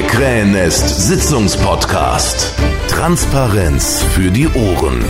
Krähennest Sitzungspodcast. Transparenz für die Ohren.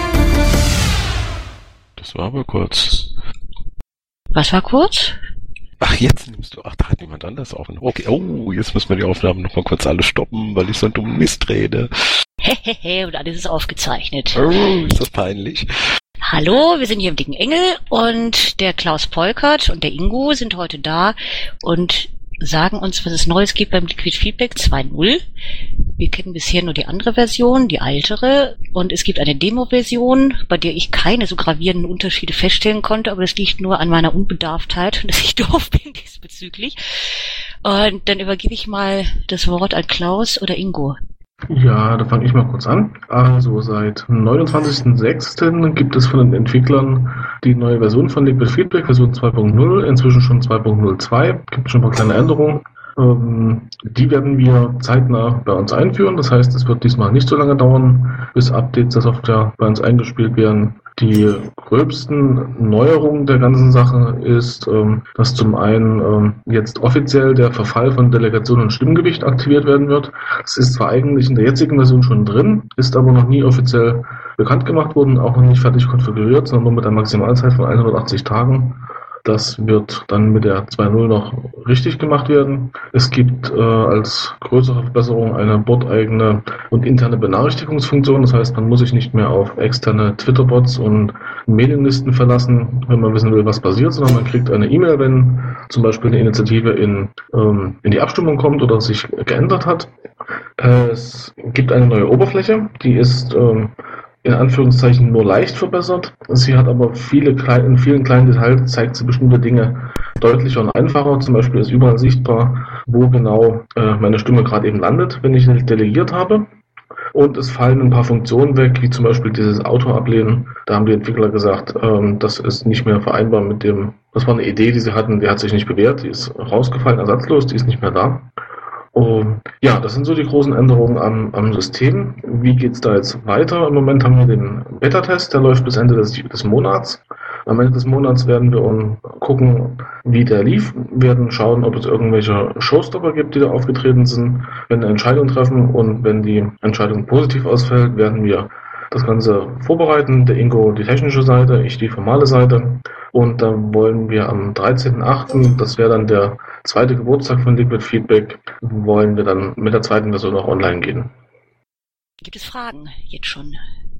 Das war aber kurz. Was war kurz? Ach, jetzt nimmst du. Ach, da hat jemand anders auf. Okay, jetzt müssen wir die Aufnahmen nochmal kurz alle stoppen, weil ich so einen dummen Mist rede. Hehehe, und alles ist aufgezeichnet. Oh, ist das peinlich. Hallo, wir sind hier im Dicken Engel und der Klaus Polkert und der Ingo sind heute da und sagen uns, was es Neues gibt beim Liquid Feedback 2.0. Wir kennen bisher nur die andere Version, die ältere, und es gibt eine Demo-Version, bei der ich keine so gravierenden Unterschiede feststellen konnte, aber das liegt nur an meiner Unbedarftheit, dass ich doof bin diesbezüglich. Und dann übergebe ich mal das Wort an Klaus oder Ingo. Ja, da fange ich mal kurz an. Also seit 29.06. gibt es von den Entwicklern die neue Version von Liquid Feedback, Version 2.0, inzwischen schon 2.02, gibt schon ein paar kleine Änderungen. Die werden wir zeitnah bei uns einführen, das heißt, es wird diesmal nicht so lange dauern, bis Updates der Software bei uns eingespielt werden. Die gröbsten Neuerungen der ganzen Sache ist, dass zum einen jetzt offiziell der Verfall von Delegation und Stimmgewicht aktiviert werden wird. Das ist zwar eigentlich in der jetzigen Version schon drin, ist aber noch nie offiziell bekannt gemacht worden, auch noch nicht fertig konfiguriert, sondern nur mit einer Maximalzeit von 180 Tagen. Das wird dann mit der 2.0 noch richtig gemacht werden. Es gibt als größere Verbesserung eine bordeigene und interne Benachrichtigungsfunktion. Das heißt, man muss sich nicht mehr auf externe Twitter-Bots und Mailinglisten verlassen, wenn man wissen will, was passiert, sondern man kriegt eine E-Mail, wenn zum Beispiel eine Initiative in die Abstimmung kommt oder sich geändert hat. Es gibt eine neue Oberfläche, die ist in Anführungszeichen nur leicht verbessert. Sie hat aber in vielen kleinen Details zeigt sie bestimmte Dinge deutlicher und einfacher. Zum Beispiel ist überall sichtbar, wo genau meine Stimme gerade eben landet, wenn ich delegiert habe. Und es fallen ein paar Funktionen weg, wie zum Beispiel dieses Auto-Ablehnen. Da haben die Entwickler gesagt, das ist nicht mehr vereinbar mit dem, das war eine Idee, die sie hatten, die hat sich nicht bewährt, die ist rausgefallen, ersatzlos, die ist nicht mehr da. Ja, das sind so die großen Änderungen am System. Wie geht's da jetzt weiter? Im Moment haben wir den Beta-Test, der läuft bis Ende des Monats. Am Ende des Monats werden wir gucken, wie der lief, werden schauen, ob es irgendwelche Showstopper gibt, die da aufgetreten sind, wenn eine Entscheidung treffen, und wenn die Entscheidung positiv ausfällt, werden wir das Ganze vorbereiten. Der Ingo die technische Seite, ich die formale Seite. Und dann wollen wir am 13.08., das wäre dann der zweite Geburtstag von Liquid Feedback, wollen wir dann mit der zweiten Version auch online gehen. Gibt es Fragen jetzt schon?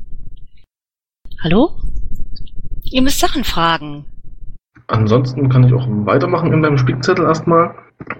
Hallo? Ihr müsst Sachen fragen. Ansonsten kann ich auch weitermachen in meinem Spickzettel erstmal.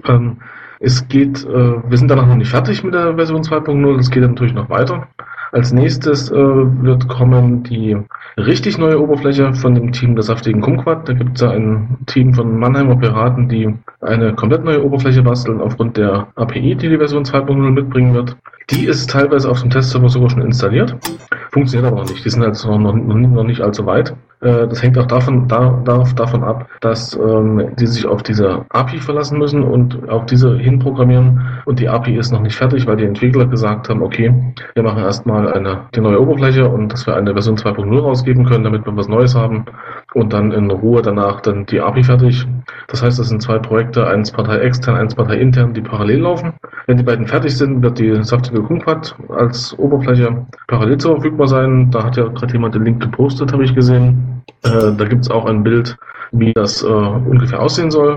Es geht, wir sind danach noch nicht fertig mit der Version 2.0, es geht natürlich noch weiter. Als nächstes wird kommen die richtig neue Oberfläche von dem Team der saftigen Kumquat. Da gibt es ja ein Team von Mannheimer Piraten, die eine komplett neue Oberfläche basteln aufgrund der API, die Version 2.0 mitbringen wird. Die ist teilweise auf dem Testserver sogar schon installiert, funktioniert aber noch nicht. Die sind also noch nicht allzu weit. Das hängt auch davon ab, dass die sich auf diese API verlassen müssen und auf diese hinprogrammieren. Und die API ist noch nicht fertig, weil die Entwickler gesagt haben, okay, wir machen erstmal die neue Oberfläche und dass wir eine Version 2.0 rausgeben können, damit wir was Neues haben. Und dann in Ruhe danach dann die API fertig. Das heißt, das sind zwei Projekte, eins Partei extern, eins Partei intern, die parallel laufen. Wenn die beiden fertig sind, wird die saftige Kumquat als Oberfläche parallel verfügbar sein. Da hat ja gerade jemand den Link gepostet, habe ich gesehen. Da gibt es auch ein Bild, wie das ungefähr aussehen soll.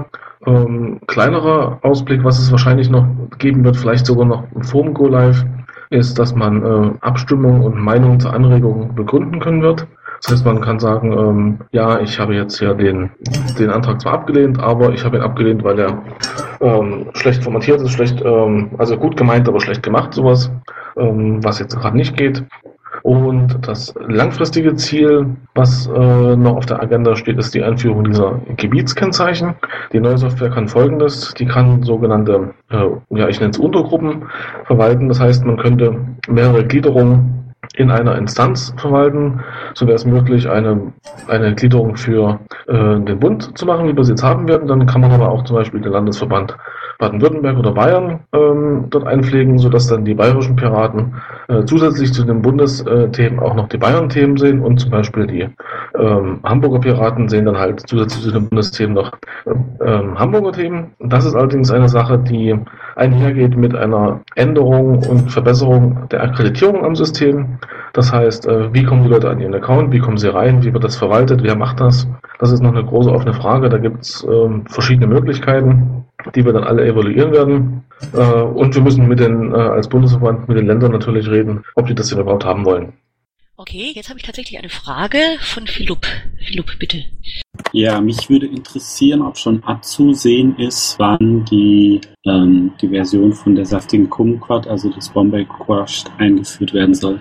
Kleinerer Ausblick, was es wahrscheinlich noch geben wird, vielleicht sogar noch vor dem Go Live, ist, dass man Abstimmung und Meinung zur Anregung begründen können wird. Das heißt, man kann sagen, ja, ich habe jetzt ja den Antrag zwar abgelehnt, aber ich habe ihn abgelehnt, weil er schlecht formatiert ist, also gut gemeint, aber schlecht gemacht, sowas, was jetzt gerade nicht geht. Und das langfristige Ziel, was noch auf der Agenda steht, ist die Einführung dieser Gebietskennzeichen. Die neue Software kann Folgendes: Die kann sogenannte, ich nenne es Untergruppen verwalten. Das heißt, man könnte mehrere Gliederungen in einer Instanz verwalten. So wäre es möglich, eine Gliederung für den Bund zu machen, wie wir es jetzt haben werden. Dann kann man aber auch zum Beispiel den Landesverband Baden-Württemberg oder Bayern dort einpflegen, sodass dann die bayerischen Piraten zusätzlich zu den Bundesthemen auch noch die Bayern-Themen sehen, und zum Beispiel die Hamburger Piraten sehen dann halt zusätzlich zu den Bundesthemen noch Hamburger Themen. Das ist allerdings eine Sache, die einhergeht mit einer Änderung und Verbesserung der Akkreditierung am System. Das heißt, wie kommen die Leute an ihren Account, wie kommen sie rein, wie wird das verwaltet, wer macht das? Das ist noch eine große offene Frage. Da gibt es verschiedene Möglichkeiten, die wir dann alle evaluieren werden. Und wir müssen als Bundesverband mit den Ländern natürlich reden, ob die das denn überhaupt haben wollen. Okay, jetzt habe ich tatsächlich eine Frage von Philipp. Philipp, bitte. Ja, mich würde interessieren, ob schon abzusehen ist, wann die Version von der saftigen Kumquat, also das Bombay Crushed, eingeführt werden soll.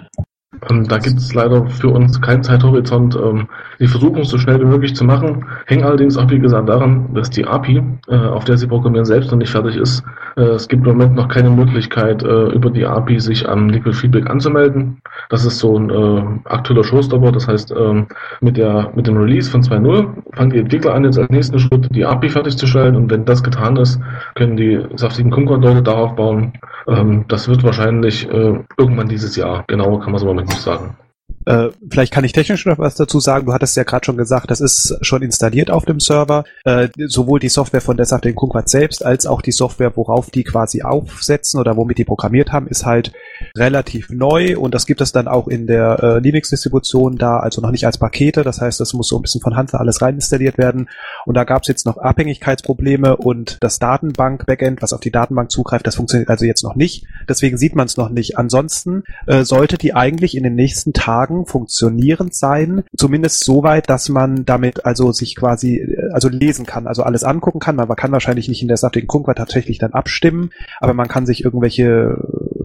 Da gibt es leider für uns keinen Zeithorizont. Sie versuchen es so schnell wie möglich zu machen, hängen allerdings auch, wie gesagt, daran, dass die API, auf der sie programmieren, selbst noch nicht fertig ist. Es gibt im Moment noch keine Möglichkeit, über die API sich am Liquid Feedback anzumelden. Das ist so ein aktueller Showstopper. Das heißt, mit dem Release von 2.0 fangen die Entwickler an, jetzt als nächsten Schritt die API fertigzustellen. Und wenn das getan ist, können die saftigen Kumquat-Leute darauf bauen. Das wird wahrscheinlich irgendwann dieses Jahr. Genauer kann man es im Moment nicht sagen. Vielleicht kann ich technisch noch was dazu sagen. Du hattest ja gerade schon gesagt, das ist schon installiert auf dem Server. Sowohl die Software von der saftigen Kumquat selbst, als auch die Software, worauf die quasi aufsetzen oder womit die programmiert haben, ist halt relativ neu, und das gibt es dann auch in der Linux-Distribution da, also noch nicht als Pakete. Das heißt, das muss so ein bisschen von Hand alles rein installiert werden. Und da gab es jetzt noch Abhängigkeitsprobleme, und das Datenbank-Backend, was auf die Datenbank zugreift, das funktioniert also jetzt noch nicht. Deswegen sieht man es noch nicht. Ansonsten sollte die eigentlich in den nächsten Tagen funktionierend sein, zumindest soweit, dass man damit also sich quasi lesen kann, also alles angucken kann. Man kann wahrscheinlich nicht in der saftigen Kumquat tatsächlich dann abstimmen, aber man kann sich irgendwelche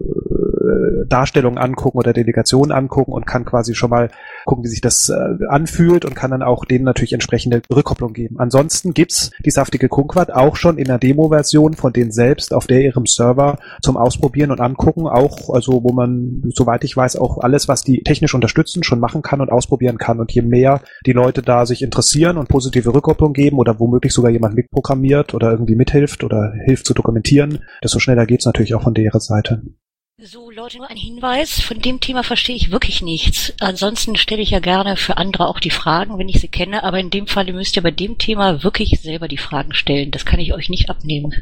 Darstellungen angucken oder Delegationen angucken und kann quasi schon mal gucken, wie sich das anfühlt, und kann dann auch denen natürlich entsprechende Rückkopplung geben. Ansonsten gibt's die saftige Kumquat auch schon in der Demo-Version von denen selbst auf ihrem Server zum Ausprobieren und Angucken, auch, also wo man, soweit ich weiß, auch alles, was die technisch unterstützen, schon machen kann und ausprobieren kann. Und je mehr die Leute da sich interessieren und positive Rückkopplung geben oder womöglich sogar jemand mitprogrammiert oder irgendwie mithilft oder hilft zu dokumentieren, desto schneller geht's natürlich auch von deren Seite. So, Leute, nur ein Hinweis. Von dem Thema verstehe ich wirklich nichts. Ansonsten stelle ich ja gerne für andere auch die Fragen, wenn ich sie kenne. Aber in dem Fall müsst ihr bei dem Thema wirklich selber die Fragen stellen. Das kann ich euch nicht abnehmen.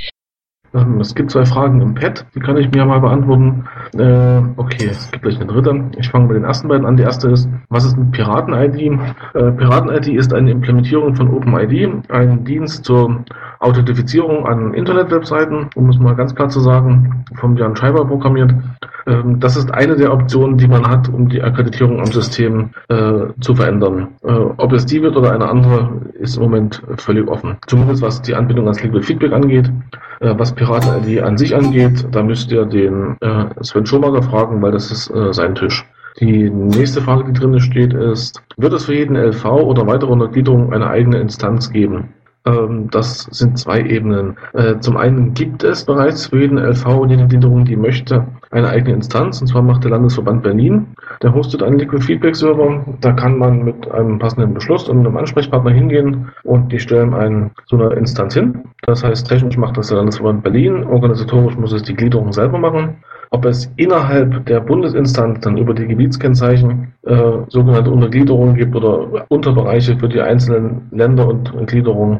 Es gibt 2 Fragen im Pad, die kann ich mir mal beantworten. Okay, es gibt gleich eine dritte. Ich fange mit den ersten beiden an. Die erste ist, was ist eine Piraten-ID? Piraten-ID ist eine Implementierung von OpenID, ein Dienst zur Authentifizierung an Internet-Webseiten, um es mal ganz klar zu sagen, vom Jan Scheiber programmiert. Das ist eine der Optionen, die man hat, um die Akkreditierung am System zu verändern. Ob es die wird oder eine andere, ist im Moment völlig offen. Zumindest was die Anbindung ans Liquid Feedback angeht. Was Piraten-ID an sich angeht, da müsst ihr den Sven Schomager fragen, weil das ist sein Tisch. Die nächste Frage, die drin steht, ist, wird es für jeden LV oder weitere Untergliederung eine eigene Instanz geben? Das sind 2 Ebenen. Zum einen gibt es bereits für jeden LV und jede Gliederung, die möchte, eine eigene Instanz, und zwar macht der Landesverband Berlin. Der hostet einen Liquid Feedback Server. Da kann man mit einem passenden Beschluss und einem Ansprechpartner hingehen, und die stellen so eine Instanz hin. Das heißt, technisch macht das der Landesverband Berlin, organisatorisch muss es die Gliederung selber machen. Ob es innerhalb der Bundesinstanz dann über die Gebietskennzeichen sogenannte Untergliederungen gibt oder Unterbereiche für die einzelnen Länder und Gliederungen,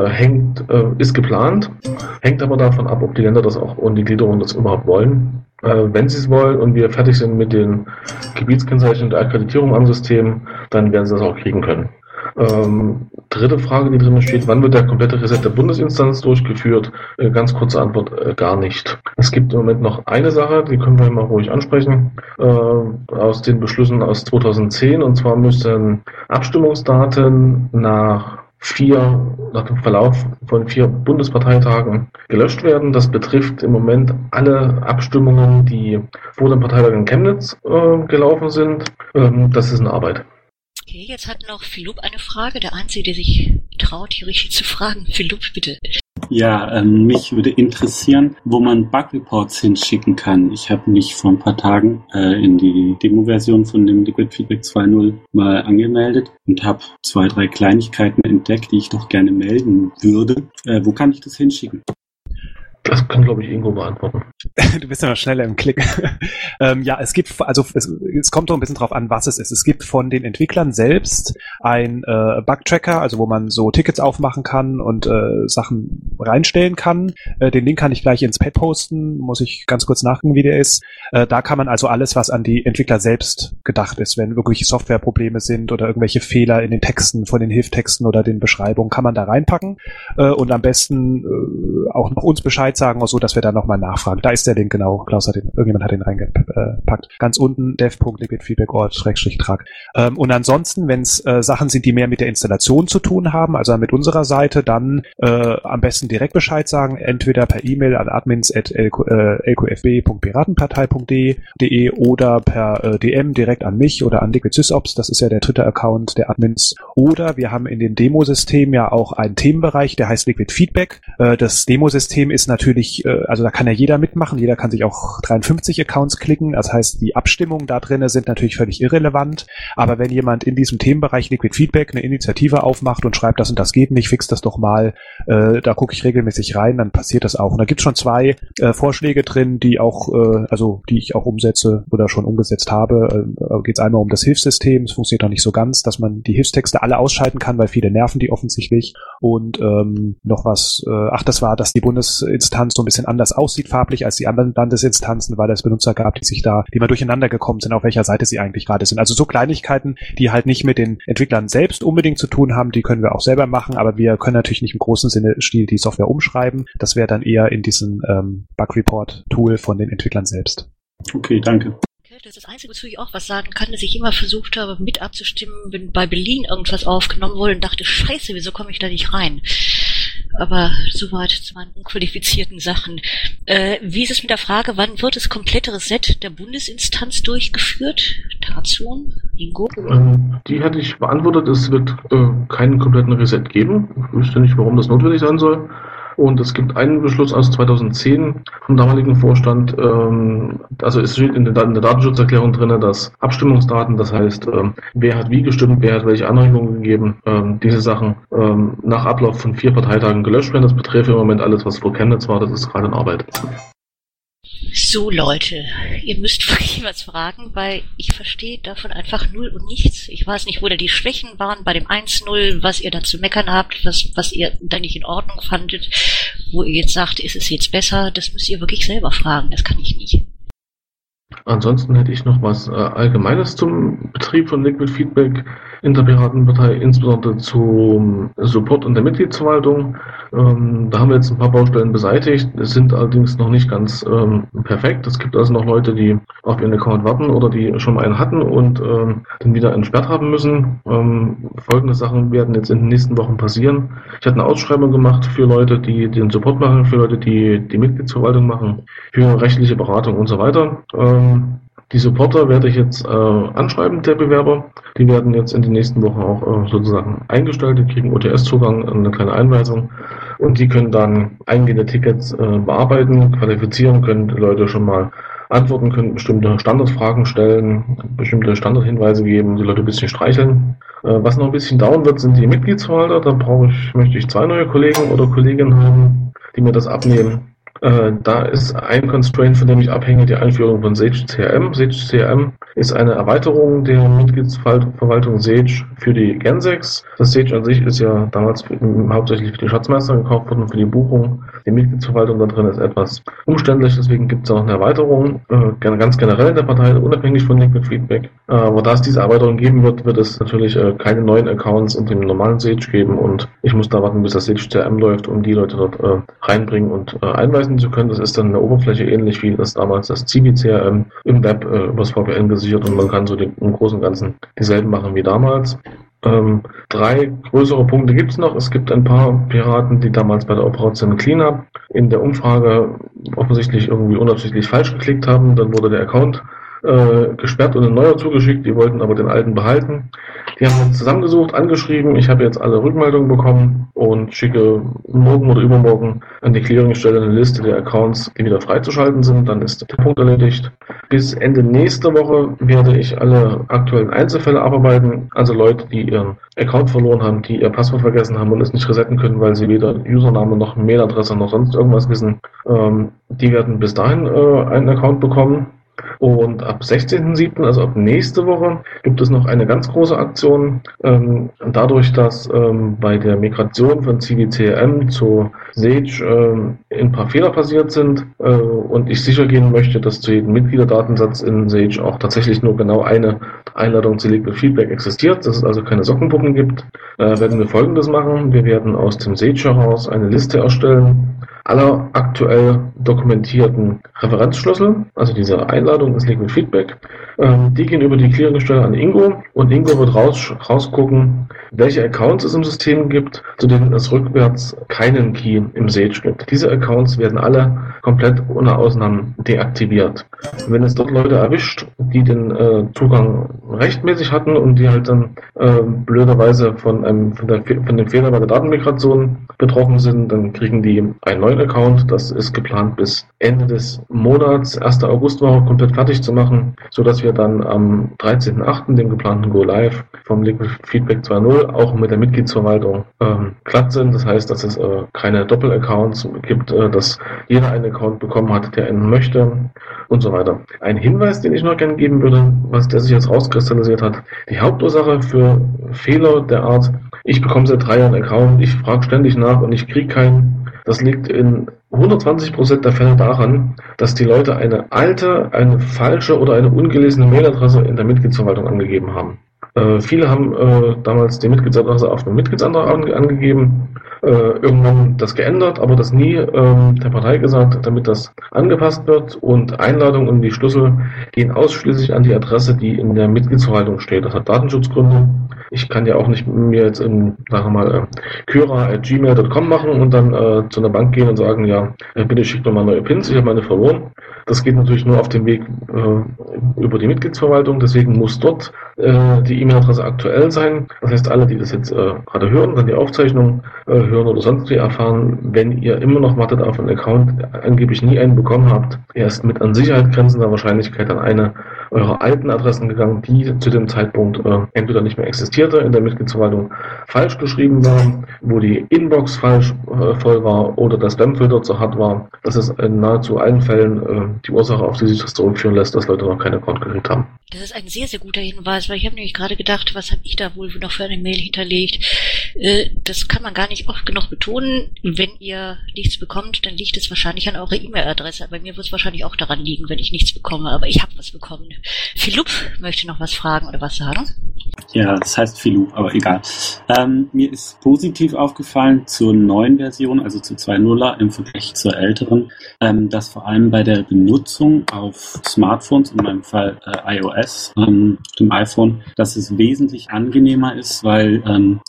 ist geplant. Hängt aber davon ab, ob die Länder das auch und die Gliederungen das überhaupt wollen. Wenn sie es wollen und wir fertig sind mit den Gebietskennzeichen und der Akkreditierung am System, dann werden sie das auch kriegen können. Dritte Frage, die drin steht, wann wird der komplette Reset der Bundesinstanz durchgeführt? Ganz kurze Antwort, gar nicht. Es gibt im Moment noch eine Sache, die können wir mal ruhig ansprechen, aus den Beschlüssen aus 2010, und zwar müssen Abstimmungsdaten nach dem Verlauf von 4 Bundesparteitagen gelöscht werden. Das betrifft im Moment alle Abstimmungen, die vor dem Parteitag in Chemnitz gelaufen sind. Das ist eine Arbeit. Okay, jetzt hat noch Philipp eine Frage, der Einzige, der sich traut, hier richtig zu fragen. Philipp, bitte. Ja, mich würde interessieren, wo man Bug-Reports hinschicken kann. Ich habe mich vor ein paar Tagen in die Demo-Version von dem Liquid Feedback 2.0 mal angemeldet und habe 2, 3 Kleinigkeiten entdeckt, die ich doch gerne melden würde. Wo kann ich das hinschicken? Das kann, glaube ich, Ingo beantworten. Du bist ja noch schneller im Klick. Ja, es kommt doch ein bisschen drauf an, was es ist. Es gibt von den Entwicklern selbst ein Bug-Tracker, also wo man so Tickets aufmachen kann und Sachen reinstellen kann. Den Link kann ich gleich ins Pad posten, muss ich ganz kurz nachgucken, wie der ist. Da kann man also alles, was an die Entwickler selbst gedacht ist, wenn irgendwelche Softwareprobleme sind oder irgendwelche Fehler in den Texten, von den Hilftexten oder den Beschreibungen, kann man da reinpacken und am besten auch noch uns Bescheid sagen, auch so, dass wir da nochmal nachfragen. Da ist der Link, genau. Klaus irgendjemand hat den reingepackt. Ganz unten dev.liquidfeedback.org/trag. Und ansonsten, wenn es Sachen sind, die mehr mit der Installation zu tun haben, also mit unserer Seite, dann am besten direkt Bescheid sagen, entweder per E-Mail an admins@lqfb.piratenpartei.de oder per DM direkt an mich oder an LiquidSysOps, das ist ja der Twitter-Account der Admins. Oder wir haben in dem Demosystem ja auch einen Themenbereich, der heißt Liquid Feedback. Das Demosystem ist natürlich, also da kann ja jeder mitmachen, jeder kann sich auch 53 Accounts klicken, das heißt, die Abstimmungen da drinnen sind natürlich völlig irrelevant, aber wenn jemand in diesem Themenbereich Liquid Feedback eine Initiative aufmacht und schreibt, das und das geht nicht, fix das doch mal, da gucke ich regelmäßig rein, dann passiert das auch. Und da gibt es schon 2 Vorschläge drin, die auch, die ich auch umsetze oder schon umgesetzt habe. Geht es einmal um das Hilfssystem, es funktioniert noch nicht so ganz, dass man die Hilfstexte alle ausschalten kann, weil viele nerven die offensichtlich. Und noch was, das war, dass die Bundesinstanz so ein bisschen anders aussieht farblich als die anderen Landesinstanzen, weil es Benutzer gab, die mal durcheinander gekommen sind, auf welcher Seite sie eigentlich gerade sind. Also so Kleinigkeiten, die halt nicht mit den Entwicklern selbst unbedingt zu tun haben, die können wir auch selber machen, aber wir können natürlich nicht im großen Stil die Software umschreiben. Das wäre dann eher in diesem Bug-Report-Tool von den Entwicklern selbst. Okay, danke. Das ist das Einzige, wozu ich auch was sagen kann, dass ich immer versucht habe, mit abzustimmen, wenn bei Berlin irgendwas aufgenommen wurde und dachte, scheiße, wieso komme ich da nicht rein? Aber soweit zu meinen unqualifizierten Sachen. Wie ist es mit der Frage, wann wird das komplette Reset der Bundesinstanz durchgeführt? Tarzun? Ingo? Die hatte ich beantwortet, es wird keinen kompletten Reset geben. Ich wüsste nicht, warum das notwendig sein soll. Und es gibt einen Beschluss aus 2010 vom damaligen Vorstand, also es steht in der Datenschutzerklärung drin, dass Abstimmungsdaten, das heißt, wer hat wie gestimmt, wer hat welche Anregungen gegeben, diese Sachen nach Ablauf von 4 Parteitagen gelöscht werden. Das betrifft im Moment alles, was vor Chemnitz war, das ist gerade in Arbeit. So Leute, ihr müsst wirklich was fragen, weil ich verstehe davon einfach null und nichts. Ich weiß nicht, wo da die Schwächen waren bei dem 1.0, was ihr da zu meckern habt, was ihr da nicht in Ordnung fandet, wo ihr jetzt sagt, ist es jetzt besser, das müsst ihr wirklich selber fragen, das kann ich nicht. Ansonsten hätte ich noch was Allgemeines zum Betrieb von Liquid Feedback in der Piratenpartei, insbesondere zum Support in der Mitgliedsverwaltung. Da haben wir jetzt ein paar Baustellen beseitigt, es sind allerdings noch nicht ganz perfekt. Es gibt also noch Leute, die auf ihren Account warten oder die schon mal einen hatten und den wieder entsperrt haben müssen. Folgende Sachen werden jetzt in den nächsten Wochen passieren. Ich hatte eine Ausschreibung gemacht für Leute, die den Support machen, für Leute, die die Mitgliedsverwaltung machen, für rechtliche Beratung und so weiter. Die Supporter werde ich jetzt anschreiben, der Bewerber. Die werden jetzt in den nächsten Wochen auch sozusagen eingestellt. Die kriegen OTS-Zugang, eine kleine Einweisung. Und die können dann eingehende Tickets bearbeiten, qualifizieren, können die Leute schon mal antworten, können bestimmte Standardfragen stellen, bestimmte Standardhinweise geben, die Leute ein bisschen streicheln. Was noch ein bisschen dauern wird, sind die Mitgliedsverwalter. Da möchte ich 2 neue Kollegen oder Kolleginnen haben, die mir das abnehmen. Da ist ein Constraint, von dem ich abhänge, die Einführung von Sage CRM. Sage CRM ist eine Erweiterung der Mitgliedsverwaltung Sage für die Gensex. Das Sage an sich ist ja damals hauptsächlich für die Schatzmeister gekauft worden, für die Buchung. Die Mitgliedsverwaltung da drin ist etwas umständlich, deswegen gibt es auch eine Erweiterung, ganz generell in der Partei, unabhängig von Liquid Feedback. Aber da es diese Erweiterung geben wird, wird es natürlich keine neuen Accounts in dem normalen Sage geben und ich muss da warten, bis das Sage CRM läuft, um die Leute dort reinbringen und einweisen zu können. Das ist dann eine Oberfläche ähnlich wie das damals das Civi CRM im Web übers VPN gesichert und man kann so im Großen und Ganzen dieselben machen wie damals. 3 größere Punkte gibt es noch. Es gibt ein paar Piraten, die damals bei der Operation Cleanup in der Umfrage offensichtlich irgendwie unabsichtlich falsch geklickt haben. Dann wurde der Account gesperrt und ein neuer zugeschickt. Die wollten aber den alten behalten. Die haben uns zusammengesucht, angeschrieben. Ich habe jetzt alle Rückmeldungen bekommen und schicke morgen oder übermorgen an die Clearingstelle eine Liste der Accounts, die wieder freizuschalten sind. Dann ist der Punkt erledigt. Bis Ende nächster Woche werde ich alle aktuellen Einzelfälle abarbeiten. Also Leute, die ihren Account verloren haben, die ihr Passwort vergessen haben und es nicht resetten können, weil sie weder Username noch Mailadresse noch sonst irgendwas wissen. Die werden bis dahin einen Account bekommen. Und ab 16.07., also ab nächste Woche, gibt es noch eine ganz große Aktion. Dadurch, dass bei der Migration von CVCRM zu Sage ein paar Fehler passiert sind und ich sicher gehen möchte, dass zu jedem Mitgliederdatensatz in Sage auch tatsächlich nur genau eine Einladung zu Liquid Feedback existiert, dass es also keine Sockenpuppen gibt, werden wir Folgendes machen. Wir werden aus dem Sage heraus eine Liste erstellen aller aktuell dokumentierten Referenzschlüssel, also diese Einladung ist Liquid Feedback. Die gehen über die Clearingstelle an Ingo und Ingo wird rausgucken, welche Accounts es im System gibt, zu denen es rückwärts keinen Key im Sage gibt. Diese Accounts werden alle komplett ohne Ausnahmen deaktiviert. Wenn es dort Leute erwischt, die den Zugang rechtmäßig hatten und die halt dann blöderweise von dem Fehler bei der Datenmigration betroffen sind, dann kriegen die einen neuen Account. Das ist geplant bis Ende des Monats, 1. Augustwoche, komplett fertig zu machen, sodass wir dann am 13.08., dem geplanten Go Live vom Liquid Feedback 2.0, auch mit der Mitgliedsverwaltung glatt sind. Das heißt, dass es keine Doppel-Accounts gibt, dass jeder einen Account bekommen hat, der einen möchte und so weiter. Ein Hinweis, den ich noch gerne geben würde, der sich jetzt rauskristallisiert hat: Die Hauptursache für Fehler der Art, ich bekomme seit 3 Jahren einen Account, ich frage ständig nach und ich kriege keinen, das liegt in 120% der Fälle daran, dass die Leute eine alte, eine falsche oder eine ungelesene Mailadresse in der Mitgliedsverwaltung angegeben haben. Viele haben damals die Mitgliedsadresse auf einem Mitgliedsantrag angegeben, irgendwann das geändert, aber das nie der Partei gesagt, damit das angepasst wird, und Einladungen und die Schlüssel gehen ausschließlich an die Adresse, die in der Mitgliedsverwaltung steht. Das hat Datenschutzgründe. Ich kann ja auch nicht mir jetzt kyra@gmail.com machen und dann zu einer Bank gehen und sagen, ja, bitte schickt mir mal neue Pins, ich habe meine verloren. Das geht natürlich nur auf dem Weg über die Mitgliedsverwaltung, deswegen muss dort die E-Mail-Adresse aktuell sein. Das heißt, alle, die das jetzt gerade hören, dann die Aufzeichnung hören oder sonst wie erfahren, wenn ihr immer noch wartet auf einen Account, angeblich nie einen bekommen habt, er ist mit an Sicherheit grenzender Wahrscheinlichkeit an eine eurer alten Adressen gegangen, die zu dem Zeitpunkt entweder nicht mehr existierte, in der Mitgliedsverwaltung falsch geschrieben war, wo die Inbox falsch voll war oder der Spamfilter zu hart war. Das ist in nahezu allen Fällen die Ursache, auf die sich das zurückführen lässt, dass Leute noch keinen Account gekriegt haben. Das ist ein sehr, sehr guter Hinweis, weil ich habe nämlich gerade gedacht, was habe ich da wohl noch für eine Mail hinterlegt? Das kann man gar nicht oft genug betonen. Wenn ihr nichts bekommt, dann liegt es wahrscheinlich an eurer E-Mail-Adresse. Bei mir wird es wahrscheinlich auch daran liegen, wenn ich nichts bekomme, aber ich habe was bekommen. Philipp möchte noch was fragen oder was sagen? Ja, das heißt Philipp, aber egal. Mir ist positiv aufgefallen zur neuen Version, also zur 2.0er im Vergleich zur älteren, dass vor allem bei der Benutzung auf Smartphones, in meinem Fall iOS, dem iPhone, dass es wesentlich angenehmer ist, weil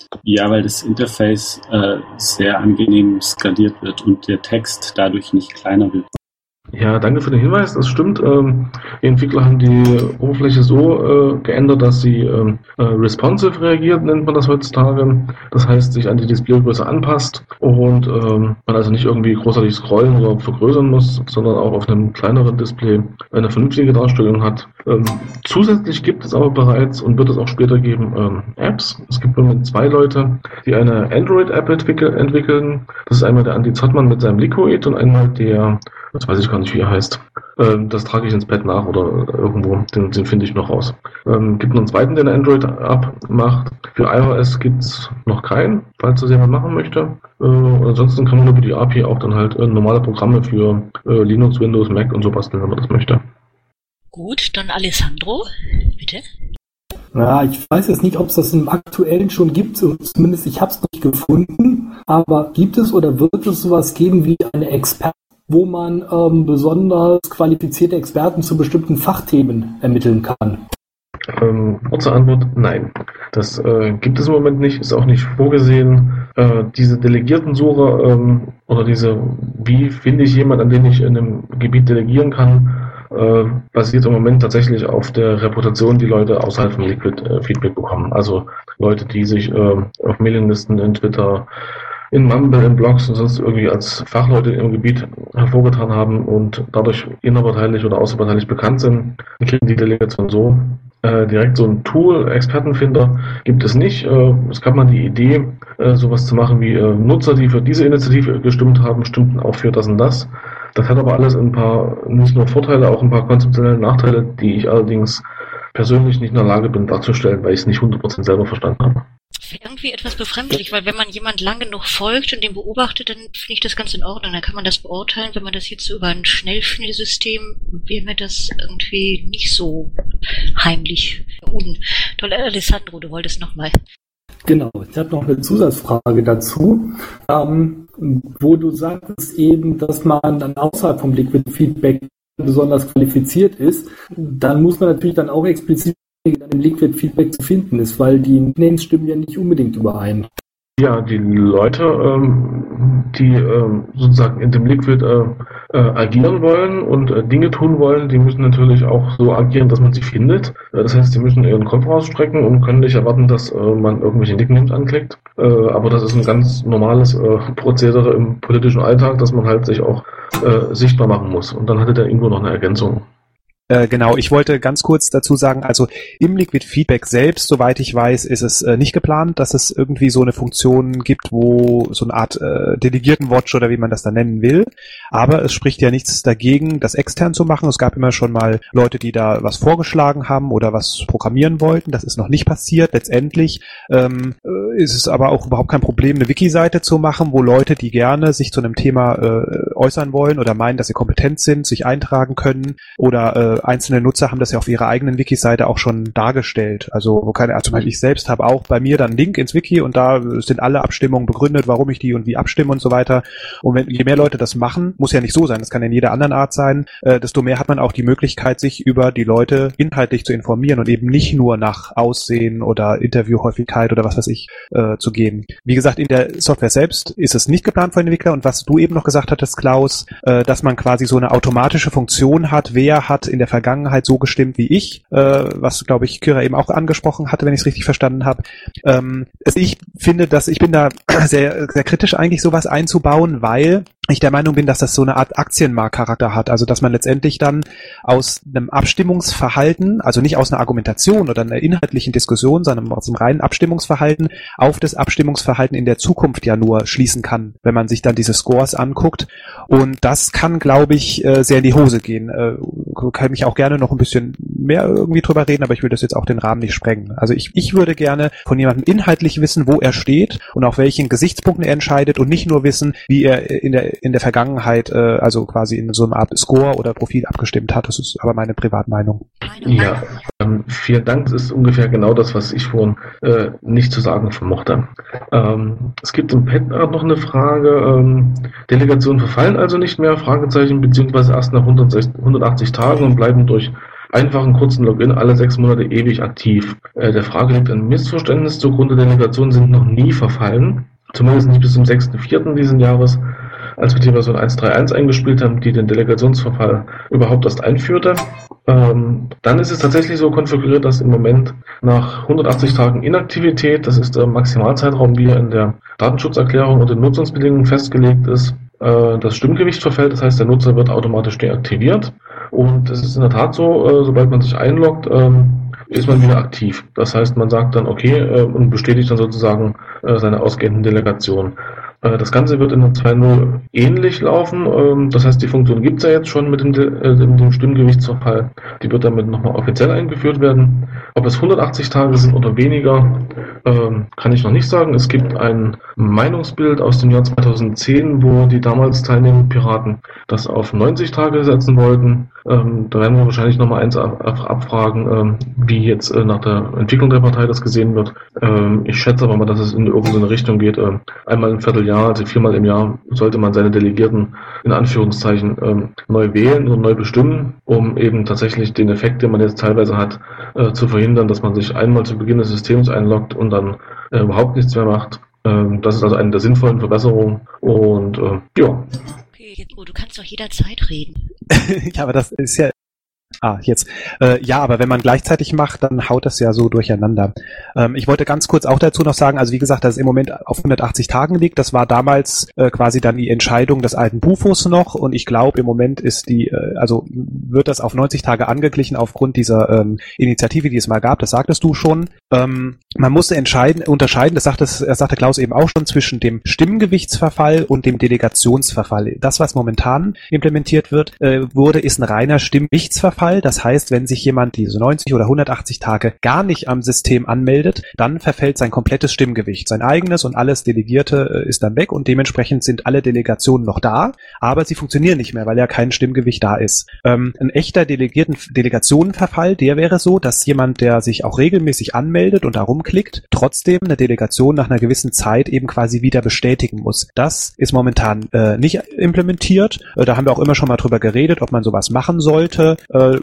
das Interface sehr angenehm skaliert wird und der Text dadurch nicht kleiner wird. Ja, danke für den Hinweis, das stimmt. Die Entwickler haben die Oberfläche so geändert, dass sie responsive reagiert, nennt man das heutzutage. Das heißt, sich an die Displaygröße anpasst und man also nicht irgendwie großartig scrollen oder vergrößern muss, sondern auch auf einem kleineren Display eine vernünftige Darstellung hat. Zusätzlich gibt es aber bereits und wird es auch später geben Apps. Es gibt im Moment 2 Leute, die eine Android-App entwickeln. Das ist einmal der Andi Zottmann mit seinem Liquid und einmal der, jetzt weiß ich gar nicht, wie er heißt. Das trage ich ins Pad nach oder irgendwo, den finde ich noch raus. Gibt noch einen zweiten, der eine Android-App macht. Für iOS gibt's noch keinen, falls das jemand machen möchte. Ansonsten kann man über die API auch dann halt normale Programme für Linux, Windows, Mac und so basteln, wenn man das möchte. Gut, dann Alessandro, bitte. Ja, ich weiß jetzt nicht, ob es das im Aktuellen schon gibt, zumindest ich habe es nicht gefunden, aber gibt es oder wird es sowas geben wie eine Experten, wo man besonders qualifizierte Experten zu bestimmten Fachthemen ermitteln kann? Kurze Antwort, nein. Das gibt es im Moment nicht, ist auch nicht vorgesehen. Diese Delegiertensuche oder diese, wie finde ich jemanden, an den ich in einem Gebiet delegieren kann, basiert im Moment tatsächlich auf der Reputation, die Leute außerhalb von Liquid Feedback bekommen. Also Leute, die sich auf Mailinglisten in Twitter, in Mumble, in Blogs und sonst irgendwie als Fachleute im Gebiet hervorgetan haben und dadurch innerparteilich oder außerparteilich bekannt sind, kriegen die Delegation so. Direkt so ein Tool, Expertenfinder, gibt es nicht. Es gab mal die Idee, sowas zu machen wie Nutzer, die für diese Initiative gestimmt haben, stimmten auch für das und das. Das hat aber alles ein paar, nicht nur Vorteile, auch ein paar konzeptionelle Nachteile, die ich allerdings persönlich nicht in der Lage bin darzustellen, weil ich es nicht 100% selber verstanden habe. Irgendwie etwas befremdlich, weil wenn man jemand lang genug folgt und den beobachtet, dann finde ich das ganz in Ordnung. Dann kann man das beurteilen. Wenn man das jetzt so über ein Schnellfindesystem, wäre mir das irgendwie nicht so heimlich. Toll, Alessandro, du wolltest nochmal. Genau, ich habe noch eine Zusatzfrage dazu, wo du sagtest eben, dass man dann außerhalb vom Liquid Feedback besonders qualifiziert ist. Dann muss man natürlich dann auch explizit dann im Liquid Feedback zu finden ist, weil die Names stimmen ja nicht unbedingt überein. Ja, die Leute, die sozusagen in dem Liquid agieren wollen und Dinge tun wollen, die müssen natürlich auch so agieren, dass man sie findet. Das heißt, sie müssen ihren Kopf rausstrecken und können nicht erwarten, dass man irgendwelche Nicknames anklickt. Aber das ist ein ganz normales Prozedere im politischen Alltag, dass man halt sich auch sichtbar machen muss. Und dann hatte der Ingo noch eine Ergänzung. Genau, ich wollte ganz kurz dazu sagen, also im Liquid Feedback selbst, soweit ich weiß, ist es nicht geplant, dass es irgendwie so eine Funktion gibt, wo so eine Art Delegierten-Watch oder wie man das dann nennen will. Aber es spricht ja nichts dagegen, das extern zu machen. Es gab immer schon mal Leute, die da was vorgeschlagen haben oder was programmieren wollten. Das ist noch nicht passiert. Letztendlich ist es aber auch überhaupt kein Problem, eine Wiki-Seite zu machen, wo Leute, die gerne sich zu einem Thema äußern wollen oder meinen, dass sie kompetent sind, sich eintragen können oder einzelne Nutzer haben das ja auf ihrer eigenen Wiki-Seite auch schon dargestellt. Also zum Beispiel ich selbst habe auch bei mir dann einen Link ins Wiki und da sind alle Abstimmungen begründet, warum ich die und wie abstimme und so weiter. Und je mehr Leute das machen, muss ja nicht so sein, das kann ja in jeder anderen Art sein, desto mehr hat man auch die Möglichkeit, sich über die Leute inhaltlich zu informieren und eben nicht nur nach Aussehen oder Interviewhäufigkeit oder was weiß ich zu gehen. Wie gesagt, in der Software selbst ist es nicht geplant von Entwicklern und was du eben noch gesagt hattest, Klaus, dass man quasi so eine automatische Funktion hat, wer hat in der Vergangenheit so gestimmt wie ich, was, glaube ich, Kyra eben auch angesprochen hatte, wenn ich es richtig verstanden habe. Ich finde, ich bin da sehr, sehr kritisch eigentlich, sowas einzubauen, weil ich der Meinung bin, dass das so eine Art Aktienmarktcharakter hat, also dass man letztendlich dann aus einem Abstimmungsverhalten, also nicht aus einer Argumentation oder einer inhaltlichen Diskussion, sondern aus einem reinen Abstimmungsverhalten auf das Abstimmungsverhalten in der Zukunft ja nur schließen kann, wenn man sich dann diese Scores anguckt. Und das kann, glaube ich, sehr in die Hose gehen. Kann mich auch gerne noch ein bisschen mehr irgendwie drüber reden, aber ich will das jetzt auch den Rahmen nicht sprengen. Also ich würde gerne von jemandem inhaltlich wissen, wo er steht und auf welchen Gesichtspunkten er entscheidet und nicht nur wissen, wie er in der Vergangenheit, also quasi in so einer Art Score oder Profil abgestimmt hat. Das ist aber meine Privatmeinung. Ja, vielen Dank. Das ist ungefähr genau das, was ich vorhin nicht zu sagen vermochte. Es gibt im Pad noch eine Frage. Delegationen verfallen also nicht mehr, Fragezeichen, beziehungsweise erst nach 180 Tagen und bleiben durch einfachen kurzen Login alle 6 Monate ewig aktiv. Der Frage liegt ein Missverständnis zugrunde. Delegationen sind noch nie verfallen, zumindest nicht bis zum 6.4. diesen Jahres, als wir die Version 1.3.1 eingespielt haben, die den Delegationsverfall überhaupt erst einführte. Dann ist es tatsächlich so konfiguriert, dass im Moment nach 180 Tagen Inaktivität, das ist der Maximalzeitraum, wie er in der Datenschutzerklärung und den Nutzungsbedingungen festgelegt ist, das Stimmgewicht verfällt. Das heißt, der Nutzer wird automatisch deaktiviert. Und es ist in der Tat so, sobald man sich einloggt, ist man wieder aktiv. Das heißt, man sagt dann okay und bestätigt dann sozusagen seine ausgehenden Delegationen. Das Ganze wird in der 2.0 ähnlich laufen. Das heißt, die Funktion gibt es ja jetzt schon mit dem Stimmgewichtsverfall. Die wird damit nochmal offiziell eingeführt werden. Ob es 180 Tage sind oder weniger, kann ich noch nicht sagen. Es gibt ein Meinungsbild aus dem Jahr 2010, wo die damals teilnehmenden Piraten das auf 90 Tage setzen wollten. Da werden wir wahrscheinlich nochmal eins abfragen, wie jetzt nach der Entwicklung der Partei das gesehen wird. Ich schätze aber mal, dass es in irgendeine Richtung geht. Einmal im Vierteljahr, also 4-mal im Jahr, sollte man seine Delegierten in Anführungszeichen neu wählen und neu bestimmen, um eben tatsächlich den Effekt, den man jetzt teilweise hat, zu verhindern, dass man sich einmal zu Beginn des Systems einloggt und dann überhaupt nichts mehr macht. Das ist also eine der sinnvollen Verbesserungen und ja. Okay, du kannst doch jederzeit reden. Ja, aber das ist ja Jetzt. Ja, aber wenn man gleichzeitig macht, dann haut das ja so durcheinander. Ich wollte ganz kurz auch dazu noch sagen, also wie gesagt, dass es im Moment auf 180 Tagen liegt. Das war damals quasi dann die Entscheidung des alten Bufos noch und ich glaube, im Moment ist wird das auf 90 Tage angeglichen aufgrund dieser Initiative, die es mal gab. Das sagtest du schon. Man musste unterscheiden, das sagte Klaus eben auch schon, zwischen dem Stimmgewichtsverfall und dem Delegationsverfall. Das, was momentan implementiert wurde, ist ein reiner Stimmgewichtsverfall. Das heißt, wenn sich jemand diese 90 oder 180 Tage gar nicht am System anmeldet, dann verfällt sein komplettes Stimmgewicht. Sein eigenes und alles Delegierte ist dann weg und dementsprechend sind alle Delegationen noch da, aber sie funktionieren nicht mehr, weil ja kein Stimmgewicht da ist. Ein echter Delegationenverfall, der wäre so, dass jemand, der sich auch regelmäßig anmeldet und da rumklickt, trotzdem eine Delegation nach einer gewissen Zeit eben quasi wieder bestätigen muss. Das ist momentan nicht implementiert. Da haben wir auch immer schon mal drüber geredet, ob man sowas machen sollte.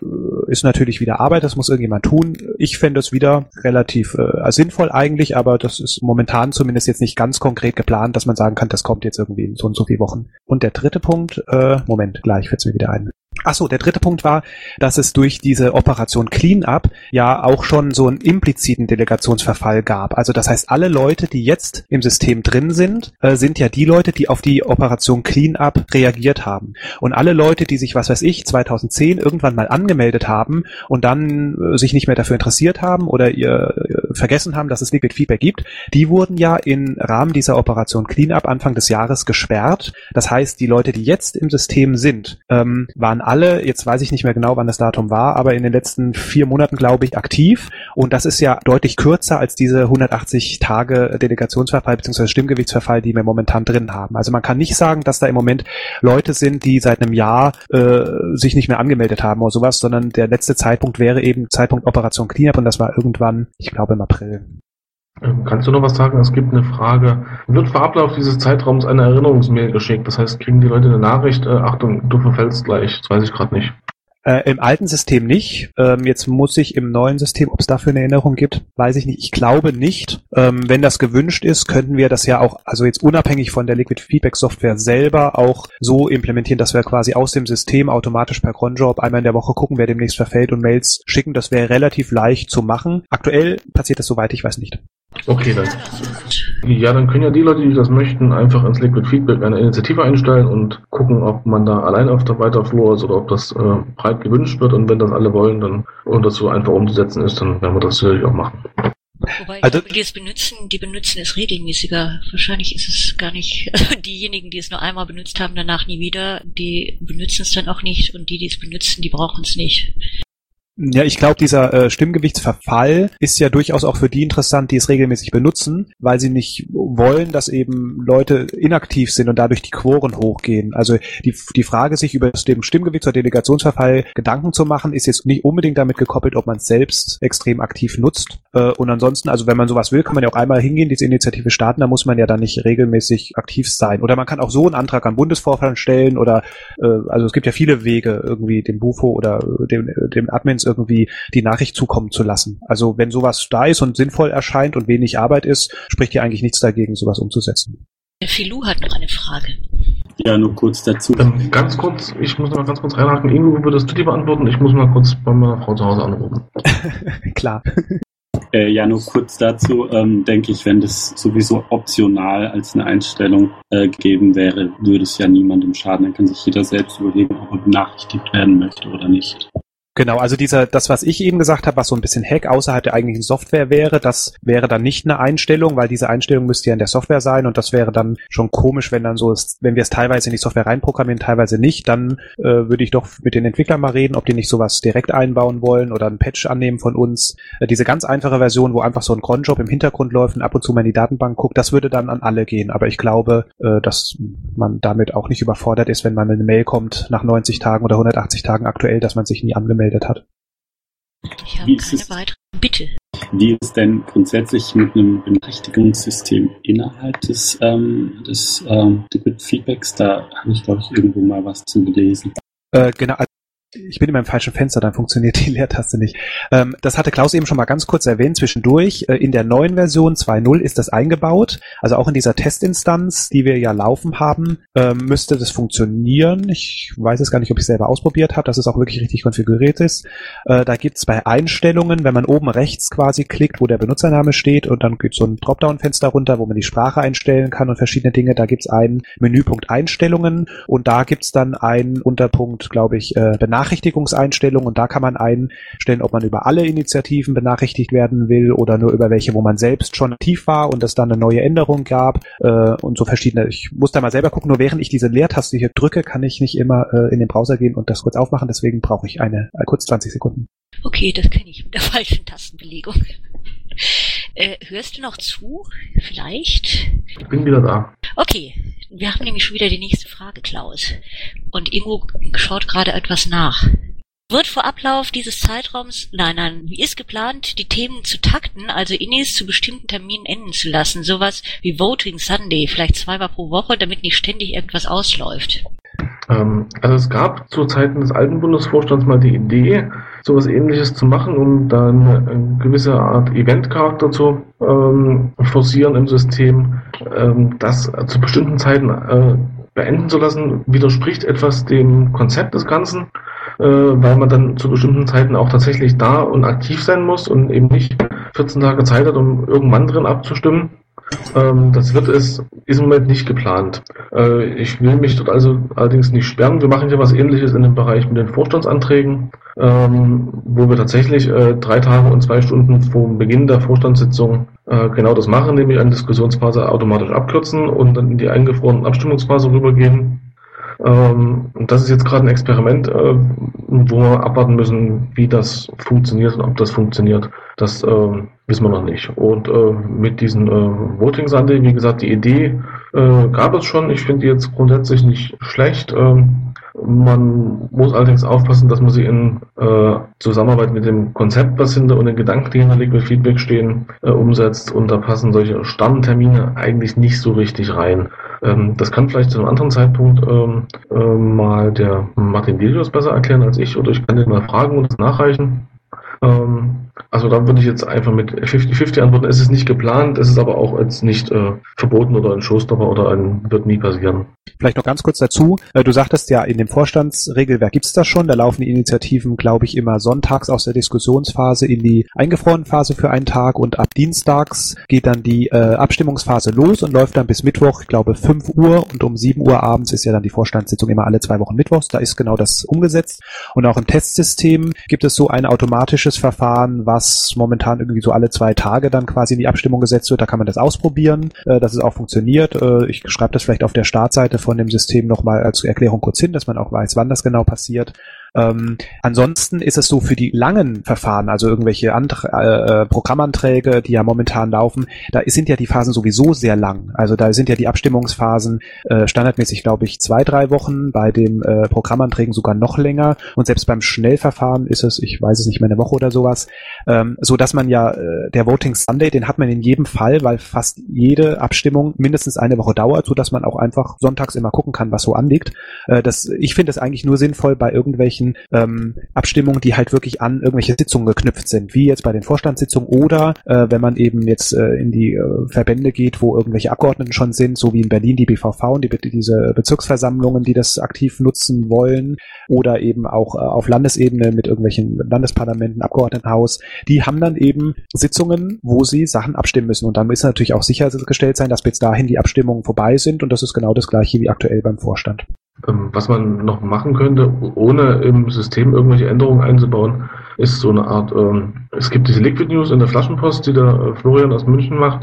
Ist natürlich wieder Arbeit, das muss irgendjemand tun. Ich fände es wieder relativ sinnvoll eigentlich, aber das ist momentan zumindest jetzt nicht ganz konkret geplant, dass man sagen kann, das kommt jetzt irgendwie in so und so viele Wochen. Und der dritte Punkt, gleich fällt's mir wieder ein. Der dritte Punkt war, dass es durch diese Operation Cleanup ja auch schon so einen impliziten Delegationsverfall gab. Also das heißt, alle Leute, die jetzt im System drin sind, sind ja die Leute, die auf die Operation Cleanup reagiert haben. Und alle Leute, die sich, 2010 irgendwann mal angemeldet haben und dann sich nicht mehr dafür interessiert haben oder vergessen haben, dass es Liquid Feedback gibt, die wurden ja im Rahmen dieser Operation Cleanup Anfang des Jahres gesperrt. Das heißt, die Leute, die jetzt im System sind, waren alle, jetzt weiß ich nicht mehr genau, wann das Datum war, aber in den letzten 4 Monaten, glaube ich, aktiv. Und das ist ja deutlich kürzer als diese 180 Tage Delegationsverfall bzw. Stimmgewichtsverfall, die wir momentan drin haben. Also man kann nicht sagen, dass da im Moment Leute sind, die seit einem Jahr sich nicht mehr angemeldet haben oder sowas, sondern der letzte Zeitpunkt wäre eben Zeitpunkt Operation Cleanup und das war irgendwann, ich glaube im April. Kannst du noch was sagen? Es gibt eine Frage. Wird vor Ablauf dieses Zeitraums eine Erinnerungsmail geschickt? Das heißt, kriegen die Leute eine Nachricht, Achtung, du verfällst gleich. Das weiß ich gerade nicht. Im alten System nicht. Jetzt muss ich im neuen System, ob es dafür eine Erinnerung gibt, weiß ich nicht. Ich glaube nicht. Wenn das gewünscht ist, könnten wir das ja auch, also jetzt unabhängig von der Liquid Feedback Software selber auch so implementieren, dass wir quasi aus dem System automatisch per Cronjob einmal in der Woche gucken, wer demnächst verfällt und Mails schicken. Das wäre relativ leicht zu machen. Aktuell passiert das soweit, ich weiß nicht. Okay, dann können ja die Leute, die das möchten, einfach ins Liquid Feedback eine Initiative einstellen und gucken, ob man da allein auf der Weiterflur ist oder ob das breit gewünscht wird. Und wenn das alle wollen, dann und das so einfach umzusetzen ist, dann werden wir das natürlich auch machen. Wobei ich glaube, die benutzen es regelmäßiger. Wahrscheinlich ist es gar nicht, also diejenigen, die es nur einmal benutzt haben, danach nie wieder, die benutzen es dann auch nicht und die es benutzen, die brauchen es nicht. Ja, ich glaube, dieser Stimmgewichtsverfall ist ja durchaus auch für die interessant, die es regelmäßig benutzen, weil sie nicht wollen, dass eben Leute inaktiv sind und dadurch die Quoren hochgehen. Also die Frage, sich über den Stimmgewichts- oder Delegationsverfall Gedanken zu machen, ist jetzt nicht unbedingt damit gekoppelt, ob man es selbst extrem aktiv nutzt. Und ansonsten, also wenn man sowas will, kann man ja auch einmal hingehen, diese Initiative starten, da muss man ja dann nicht regelmäßig aktiv sein. Oder man kann auch so einen Antrag am Bundesvorstand stellen oder also es gibt ja viele Wege, irgendwie dem Bufo oder dem Admins irgendwie die Nachricht zukommen zu lassen. Also wenn sowas da ist und sinnvoll erscheint und wenig Arbeit ist, spricht hier eigentlich nichts dagegen, sowas umzusetzen. Der Filou hat noch eine Frage. Ja, nur kurz dazu. Ganz kurz, ich muss noch mal ganz kurz reinhaken. Ingo, würdest du die beantworten? Ich muss mal kurz bei meiner Frau zu Hause anrufen. Klar. Ja, nur kurz dazu, denke ich, wenn das sowieso optional als eine Einstellung gegeben wäre, würde es ja niemandem schaden. Dann kann sich jeder selbst überlegen, ob er benachrichtigt werden möchte oder nicht. Genau, also das, was ich eben gesagt habe, was so ein bisschen Hack außerhalb der eigentlichen Software wäre, das wäre dann nicht eine Einstellung, weil diese Einstellung müsste ja in der Software sein und das wäre dann schon komisch, wenn dann so ist, wenn wir es teilweise in die Software reinprogrammieren, teilweise nicht, dann würde ich doch mit den Entwicklern mal reden, ob die nicht sowas direkt einbauen wollen oder einen Patch annehmen von uns. Diese ganz einfache Version, wo einfach so ein Cronjob im Hintergrund läuft und ab und zu mal in die Datenbank guckt, das würde dann an alle gehen, aber ich glaube, dass man damit auch nicht überfordert ist, wenn man eine Mail kommt nach 90 Tagen oder 180 Tagen aktuell, dass man sich nie angemeldet hat. Ich habe keine weitere. Bitte. Wie ist denn grundsätzlich mit einem Benachrichtigungssystem innerhalb des Liquid Feedbacks? Da habe ich, glaube ich, irgendwo mal was zu gelesen. Genau. Ich bin immer im falschen Fenster, dann funktioniert die Leertaste nicht. Das hatte Klaus eben schon mal ganz kurz erwähnt, zwischendurch. In der neuen Version 2.0 ist das eingebaut. Also auch in dieser Testinstanz, die wir ja laufen haben, müsste das funktionieren. Ich weiß jetzt gar nicht, ob ich es selber ausprobiert habe, dass es auch wirklich richtig konfiguriert ist. Da gibt's bei Einstellungen, wenn man oben rechts quasi klickt, wo der Benutzername steht, und dann gibt so ein Dropdown-Fenster runter, wo man die Sprache einstellen kann und verschiedene Dinge. Da gibt's einen Menüpunkt Einstellungen, und da gibt's dann einen Unterpunkt, glaube ich, Benachrichtigungseinstellungen, und da kann man einstellen, ob man über alle Initiativen benachrichtigt werden will oder nur über welche, wo man selbst schon aktiv war und es dann eine neue Änderung gab, und so verschiedene. Ich muss da mal selber gucken, nur während ich diese Leertaste hier drücke, kann ich nicht immer in den Browser gehen und das kurz aufmachen, deswegen brauche ich kurz 20 Sekunden. Okay, das kenne ich mit der falschen Tastenbelegung. Hörst du noch zu? Vielleicht? Ich bin wieder da. Okay, wir haben nämlich schon wieder die nächste Frage, Klaus. Und Ingo schaut gerade etwas nach. Wird vor Ablauf dieses Zeitraums, wie ist geplant, die Themen zu takten, also Innis zu bestimmten Terminen enden zu lassen? Sowas wie Voting Sunday, vielleicht 2-mal pro Woche, damit nicht ständig irgendwas ausläuft. Also es gab zu Zeiten des alten Bundesvorstands mal die Idee, sowas Ähnliches zu machen, um dann eine gewisse Art Event-Charakter zu forcieren im System. Das zu bestimmten Zeiten beenden zu lassen, widerspricht etwas dem Konzept des Ganzen, weil man dann zu bestimmten Zeiten auch tatsächlich da und aktiv sein muss und eben nicht 14 Tage Zeit hat, um irgendwann drin abzustimmen. Das ist im Moment nicht geplant. Ich will mich dort also allerdings nicht sperren. Wir machen ja was Ähnliches in dem Bereich mit den Vorstandsanträgen, wo wir tatsächlich 3 Tage und 2 Stunden vor Beginn der Vorstandssitzung genau das machen, nämlich eine Diskussionsphase automatisch abkürzen und dann in die eingefrorene Abstimmungsphase rübergehen. Und das ist jetzt gerade ein Experiment, wo wir abwarten müssen, wie das funktioniert und ob das funktioniert. Das wissen wir noch nicht. Und mit diesen Voting Sunday, wie gesagt, die Idee gab es schon. Ich finde die jetzt grundsätzlich nicht schlecht. Man muss allerdings aufpassen, dass man sie in Zusammenarbeit mit dem Konzept, was hinter und den Gedanken, die hinter Liquid Feedback stehen, umsetzt. Und da passen solche Stammtermine eigentlich nicht so richtig rein. Das kann vielleicht zu einem anderen Zeitpunkt mal der Martin Delius besser erklären als ich, oder ich kann den mal fragen und das nachreichen. Also da würde ich jetzt einfach mit 50-50 antworten. Es ist nicht geplant, es ist aber auch jetzt nicht verboten oder ein Showstopper oder wird nie passieren. Vielleicht noch ganz kurz dazu. Du sagtest ja, in dem Vorstandsregelwerk gibt's das schon. Da laufen die Initiativen, glaube ich, immer sonntags aus der Diskussionsphase in die eingefrorene Phase für einen Tag, und ab dienstags geht dann die Abstimmungsphase los und läuft dann bis Mittwoch, ich glaube 5 Uhr, und um 7 Uhr abends ist ja dann die Vorstandssitzung immer alle 2 Wochen mittwochs. Da ist genau das umgesetzt. Und auch im Testsystem gibt es so ein automatisches Verfahren, was momentan irgendwie so alle 2 Tage dann quasi in die Abstimmung gesetzt wird. Da kann man das ausprobieren, dass es auch funktioniert. Ich schreibe das vielleicht auf der Startseite von dem System nochmal als Erklärung kurz hin, dass man auch weiß, wann das genau passiert. Ansonsten ist es so für die langen Verfahren, also irgendwelche Programmanträge, die ja momentan laufen, da sind ja die Phasen sowieso sehr lang. Also da sind ja die Abstimmungsphasen standardmäßig, glaube ich, 2-3 Wochen, bei den Programmanträgen sogar noch länger, und selbst beim Schnellverfahren ist es, ich weiß es nicht mehr, eine Woche oder sowas, so dass man ja, der Voting Sunday, den hat man in jedem Fall, weil fast jede Abstimmung mindestens eine Woche dauert, so dass man auch einfach sonntags immer gucken kann, was so anliegt. Ich finde es eigentlich nur sinnvoll bei irgendwelchen Abstimmungen, die halt wirklich an irgendwelche Sitzungen geknüpft sind, wie jetzt bei den Vorstandssitzungen oder wenn man eben jetzt in die Verbände geht, wo irgendwelche Abgeordneten schon sind, so wie in Berlin die BVV und diese Bezirksversammlungen, die das aktiv nutzen wollen, oder eben auch auf Landesebene mit irgendwelchen Landesparlamenten, Abgeordnetenhaus, die haben dann eben Sitzungen, wo sie Sachen abstimmen müssen, und dann muss natürlich auch sichergestellt sein, dass bis dahin die Abstimmungen vorbei sind, und das ist genau das gleiche wie aktuell beim Vorstand. Was man noch machen könnte, ohne im System irgendwelche Änderungen einzubauen, ist so eine Art, es gibt diese Liquid News in der Flaschenpost, die der Florian aus München macht,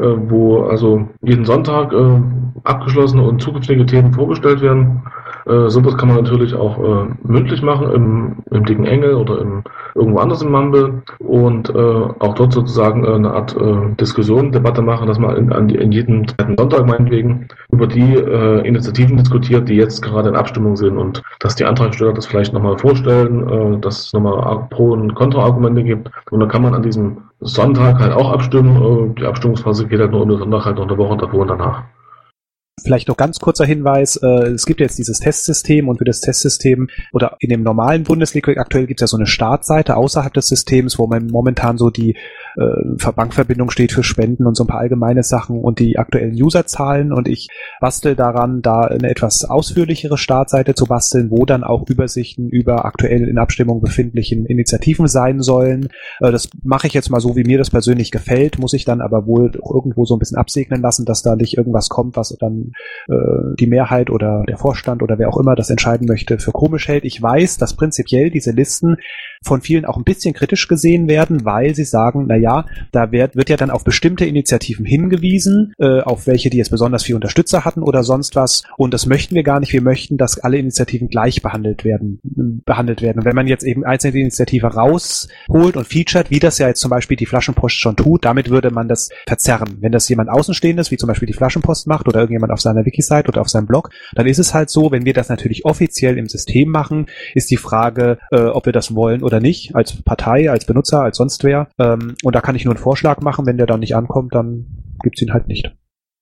wo also jeden Sonntag abgeschlossene und zukünftige Themen vorgestellt werden. Sowas kann man natürlich auch mündlich machen, im Dicken Engel oder irgendwo anders im Mumble, und auch dort sozusagen eine Art Diskussion, Debatte machen, dass man in jedem zweiten Sonntag meinetwegen über die Initiativen diskutiert, die jetzt gerade in Abstimmung sind, und dass die Antragsteller das vielleicht nochmal vorstellen, dass es nochmal Pro- und Kontraargumente gibt, und dann kann man an diesem Sonntag halt auch abstimmen. Die Abstimmungsphase geht halt nur um den Sonntag, halt noch eine Woche davor und danach. Vielleicht noch ganz kurzer Hinweis, es gibt jetzt dieses Testsystem und für das Testsystem oder in dem normalen Bundesliquid aktuell gibt es ja so eine Startseite außerhalb des Systems, wo man momentan so die Bankverbindung steht für Spenden und so ein paar allgemeine Sachen und die aktuellen Userzahlen und ich bastel daran, da eine etwas ausführlichere Startseite zu basteln, wo dann auch Übersichten über aktuell in Abstimmung befindlichen Initiativen sein sollen. Das mache ich jetzt mal so, wie mir das persönlich gefällt, muss ich dann aber wohl irgendwo so ein bisschen absegnen lassen, dass da nicht irgendwas kommt, was dann die Mehrheit oder der Vorstand oder wer auch immer das entscheiden möchte, für komisch hält. Ich weiß, dass prinzipiell diese Listen von vielen auch ein bisschen kritisch gesehen werden, weil sie sagen, naja, da wird ja dann auf bestimmte Initiativen hingewiesen, auf welche, die jetzt besonders viel Unterstützer hatten oder sonst was. Und das möchten wir gar nicht. Wir möchten, dass alle Initiativen gleich behandelt werden. Und wenn man jetzt eben einzelne Initiative rausholt und featuret, wie das ja jetzt zum Beispiel die Flaschenpost schon tut, damit würde man das verzerren. Wenn das jemand Außenstehendes, wie zum Beispiel die Flaschenpost macht oder irgendjemand auf seiner Wiki-Site oder auf seinem Blog, dann ist es halt so, wenn wir das natürlich offiziell im System machen, ist die Frage, ob wir das wollen oder nicht, als Partei, als Benutzer, als sonst wer. Und da kann ich nur einen Vorschlag machen, wenn der dann nicht ankommt, dann gibt's ihn halt nicht.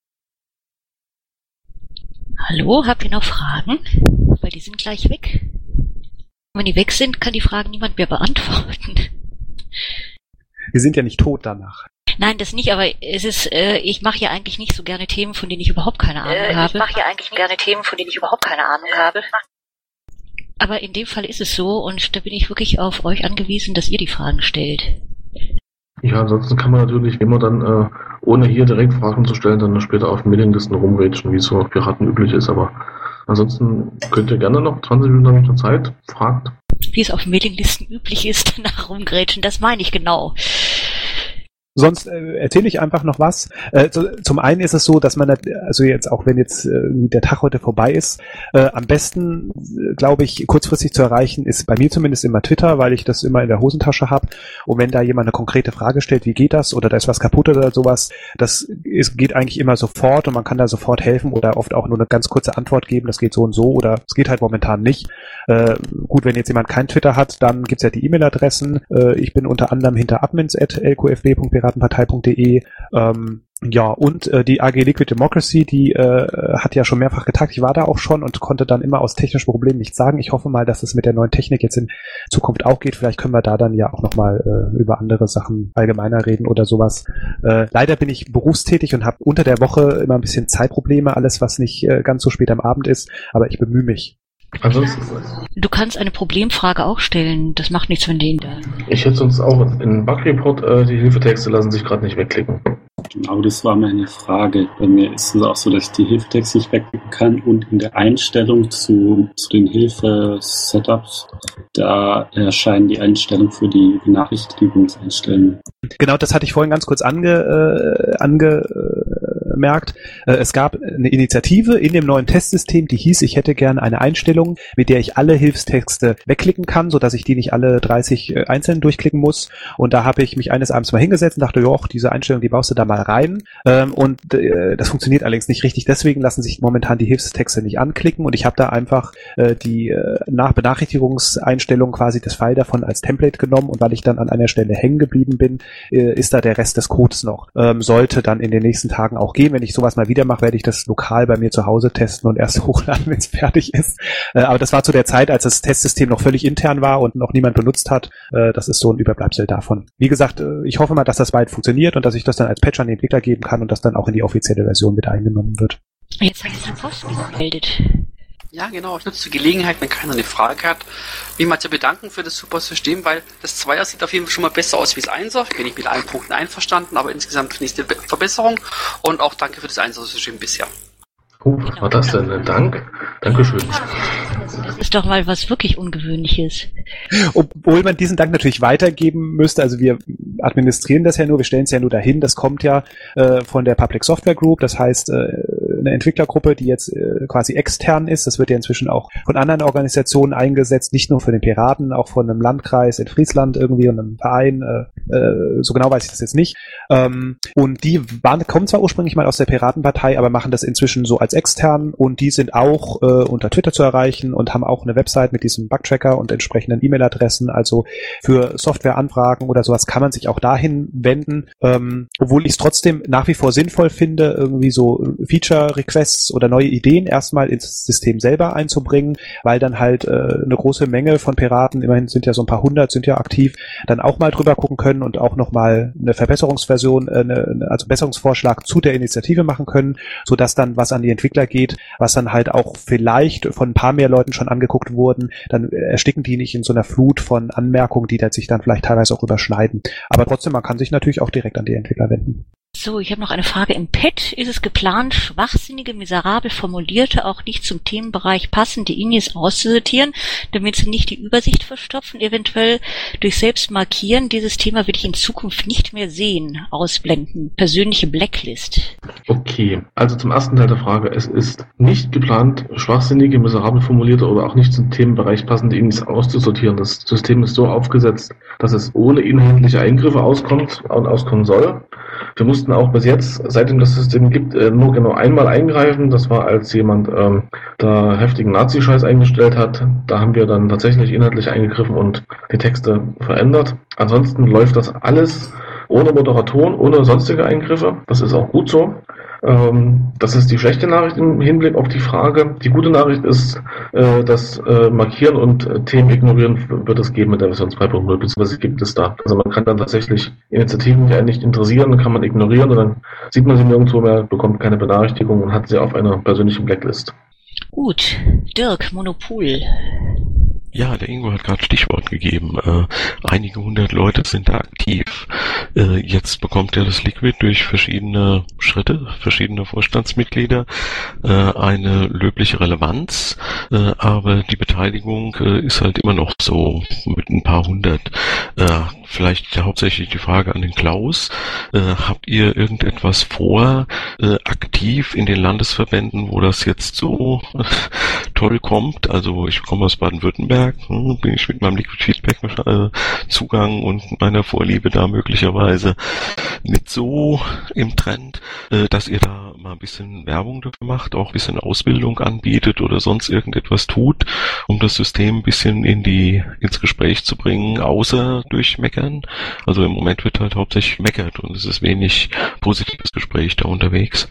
Hallo, habt ihr noch Fragen? Weil die sind gleich weg. Wenn die weg sind, kann die Fragen niemand mehr beantworten. Wir sind ja nicht tot danach. Nein, das nicht, aber es ist, ich mache ja eigentlich nicht so gerne Themen, von denen ich überhaupt keine Ahnung habe. Aber in dem Fall ist es so und da bin ich wirklich auf euch angewiesen, dass ihr die Fragen stellt. Ja, ansonsten kann man natürlich immer dann, ohne hier direkt Fragen zu stellen, dann später auf Mailinglisten rumrätschen, wie es so auf Piraten üblich ist. Aber ansonsten könnt ihr gerne noch 20 Minuten habe ich noch Zeit, fragt. Wie es auf Mailinglisten üblich ist, danach rumgrätschen, das meine ich genau. Sonst erzähle ich einfach noch was. Zum einen ist es so, dass man, also jetzt auch wenn jetzt der Tag heute vorbei ist, am besten, glaube ich, kurzfristig zu erreichen, ist bei mir zumindest immer Twitter, weil ich das immer in der Hosentasche habe. Und wenn da jemand eine konkrete Frage stellt, wie geht das oder da ist was kaputt oder sowas, geht eigentlich immer sofort und man kann da sofort helfen oder oft auch nur eine ganz kurze Antwort geben, das geht so und so oder es geht halt momentan nicht. Gut, wenn jetzt jemand kein Twitter hat, dann gibt's ja die E-Mail-Adressen. Ich bin unter anderem hinter admins@lqfb.piratenpartei.de. Ja, und die AG Liquid Democracy, die hat ja schon mehrfach getagt. Ich war da auch schon und konnte dann immer aus technischen Problemen nichts sagen. Ich hoffe mal, dass es mit der neuen Technik jetzt in Zukunft auch geht. Vielleicht können wir da dann ja auch nochmal über andere Sachen allgemeiner reden oder sowas. Leider bin ich berufstätig und habe unter der Woche immer ein bisschen Zeitprobleme, alles was nicht ganz so spät am Abend ist, aber ich bemühe mich. Ansonsten, Du kannst eine Problemfrage auch stellen, das macht nichts, wenn den da. ich hätte sonst auch in Bug Report, die Hilfetexte lassen sich gerade nicht wegklicken. Genau, das war meine Frage. Bei mir ist es auch so, dass ich die Hilfetexte nicht wegklicken kann und in der Einstellung zu den Hilfe-Setups, da erscheinen die Einstellungen für die Benachrichtigungseinstellungen. Genau, das hatte ich vorhin ganz kurz angemerkt. Es gab eine Initiative in dem neuen Testsystem, die hieß, ich hätte gerne eine Einstellung, mit der ich alle Hilfstexte wegklicken kann, sodass ich die nicht alle 30 einzeln durchklicken muss. Und da habe ich mich eines Abends mal hingesetzt und dachte, joch, diese Einstellung, die baust du da mal rein. Und das funktioniert allerdings nicht richtig. Deswegen lassen sich momentan die Hilfstexte nicht anklicken. Und ich habe da einfach die Benachrichtigungseinstellung, quasi das File davon als Template genommen. Und weil ich dann an einer Stelle hängen geblieben bin, ist da der Rest des Codes noch. Sollte dann in den nächsten Tagen auch gehen. Wenn ich sowas mal wieder mache, werde ich das lokal bei mir zu Hause testen und erst hochladen, wenn es fertig ist. Aber das war zu der Zeit, als das Testsystem noch völlig intern war und noch niemand benutzt hat. Das ist so ein Überbleibsel davon. Wie gesagt, ich hoffe mal, dass das bald funktioniert und dass ich das dann als Patch an den Entwickler geben kann und das dann auch in die offizielle Version mit eingenommen wird. Jetzt hat sich Post gemeldet. Ja, genau. Ich nutze die Gelegenheit, wenn keiner eine Frage hat, mich mal zu bedanken für das super System, weil das Zweier sieht auf jeden Fall schon mal besser aus wie das Einser. Ich bin nicht mit allen Punkten einverstanden, aber insgesamt finde ich es eine Verbesserung und auch danke für das Einser-System bisher. Was war das denn? Dank? Dankeschön. Das ist doch mal was wirklich Ungewöhnliches. Obwohl man diesen Dank natürlich weitergeben müsste, also wir administrieren das ja nur, wir stellen es ja nur dahin, das kommt ja von der Public Software Group, das heißt eine Entwicklergruppe, die jetzt quasi extern ist, das wird ja inzwischen auch von anderen Organisationen eingesetzt, nicht nur von den Piraten, auch von einem Landkreis in Friesland irgendwie und einem Verein, so genau weiß ich das jetzt nicht. Und die kommen zwar ursprünglich mal aus der Piratenpartei, aber machen das inzwischen so als als extern und die sind auch unter Twitter zu erreichen und haben auch eine Website mit diesem Bugtracker und entsprechenden E-Mail-Adressen. Also für Softwareanfragen oder sowas kann man sich auch dahin wenden, obwohl ich es trotzdem nach wie vor sinnvoll finde, irgendwie so Feature-Requests oder neue Ideen erstmal ins System selber einzubringen, weil dann halt eine große Menge von Piraten, immerhin sind ja so ein paar hundert, sind ja aktiv, dann auch mal drüber gucken können und auch nochmal eine Verbesserungsversion, also Besserungsvorschlag zu der Initiative machen können, sodass dann was an die Entwickler geht, was dann halt auch vielleicht von ein paar mehr Leuten schon angeguckt wurden, dann ersticken die nicht in so einer Flut von Anmerkungen, die sich dann vielleicht teilweise auch überschneiden. Aber trotzdem, man kann sich natürlich auch direkt an die Entwickler wenden. So, ich habe noch eine Frage. Im Pad ist es geplant, schwachsinnige, miserabel formulierte, auch nicht zum Themenbereich passende Inis auszusortieren, damit sie nicht die Übersicht verstopfen, eventuell durch Selbstmarkieren. Dieses Thema will ich in Zukunft nicht mehr sehen, ausblenden. Persönliche Blacklist. Okay, also zum ersten Teil der Frage. Es ist nicht geplant, schwachsinnige, miserabel formulierte oder auch nicht zum Themenbereich passende Inis auszusortieren. Das System ist so aufgesetzt, dass es ohne inhaltliche Eingriffe auskommen soll. Wir mussten auch bis jetzt, seitdem das System gibt, nur genau einmal eingreifen. Das war, als jemand da heftigen Nazi-Scheiß eingestellt hat. Da haben wir dann tatsächlich inhaltlich eingegriffen und die Texte verändert. Ansonsten läuft das alles ohne Moderatoren, ohne sonstige Eingriffe. Das ist auch gut so. Das ist die schlechte Nachricht im Hinblick auf die Frage. Die gute Nachricht ist, dass Markieren und Themen ignorieren wird es geben mit der Version 2.0, beziehungsweise gibt es da. Also man kann dann tatsächlich Initiativen, die einen nicht interessieren, kann man ignorieren und dann sieht man sie nirgendwo mehr, bekommt keine Benachrichtigung und hat sie auf einer persönlichen Blacklist. Gut, Dirk, Monopol. Ja, der Ingo hat gerade Stichwort gegeben. Einige hundert Leute sind da aktiv. Jetzt bekommt ja das Liquid durch verschiedene Schritte, verschiedene Vorstandsmitglieder eine löbliche Relevanz, aber die Beteiligung ist halt immer noch so mit ein paar hundert. Vielleicht hauptsächlich die Frage an den Klaus. Habt ihr irgendetwas vor, aktiv in den Landesverbänden, wo das jetzt so toll kommt? Also ich komme aus Baden-Württemberg, bin ich mit meinem Liquid Feedback Zugang und meiner Vorliebe da möglicherweise nicht so im Trend, dass ihr da mal ein bisschen Werbung dafür macht, auch ein bisschen Ausbildung anbietet oder sonst irgendetwas tut, um das System ein bisschen ins Gespräch zu bringen, außer durch Meckern. Also im Moment wird halt hauptsächlich meckert und es ist wenig positives Gespräch da unterwegs.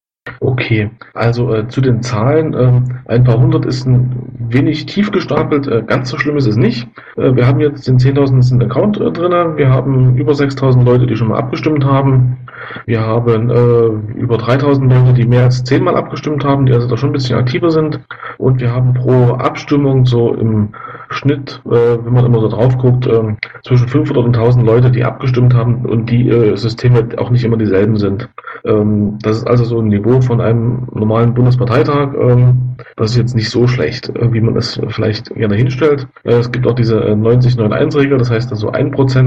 Okay, also zu den Zahlen, ein paar hundert ist ein wenig tief gestapelt, ganz so schlimm ist es nicht. Wir haben jetzt den 10.000. Account drin, wir haben über 6.000 Leute, die schon mal abgestimmt haben, wir haben über 3.000 Leute, die mehr als 10 Mal abgestimmt haben, die also da schon ein bisschen aktiver sind und wir haben pro Abstimmung so im Schnitt, wenn man immer so drauf guckt, zwischen 500 und 1.000 Leute, die abgestimmt haben und die Systeme auch nicht immer dieselben sind. Das ist also so ein Niveau von einem normalen Bundesparteitag. Das ist jetzt nicht so schlecht, wie man es vielleicht gerne hinstellt. Es gibt auch diese 90-9-1-Regel, das heißt also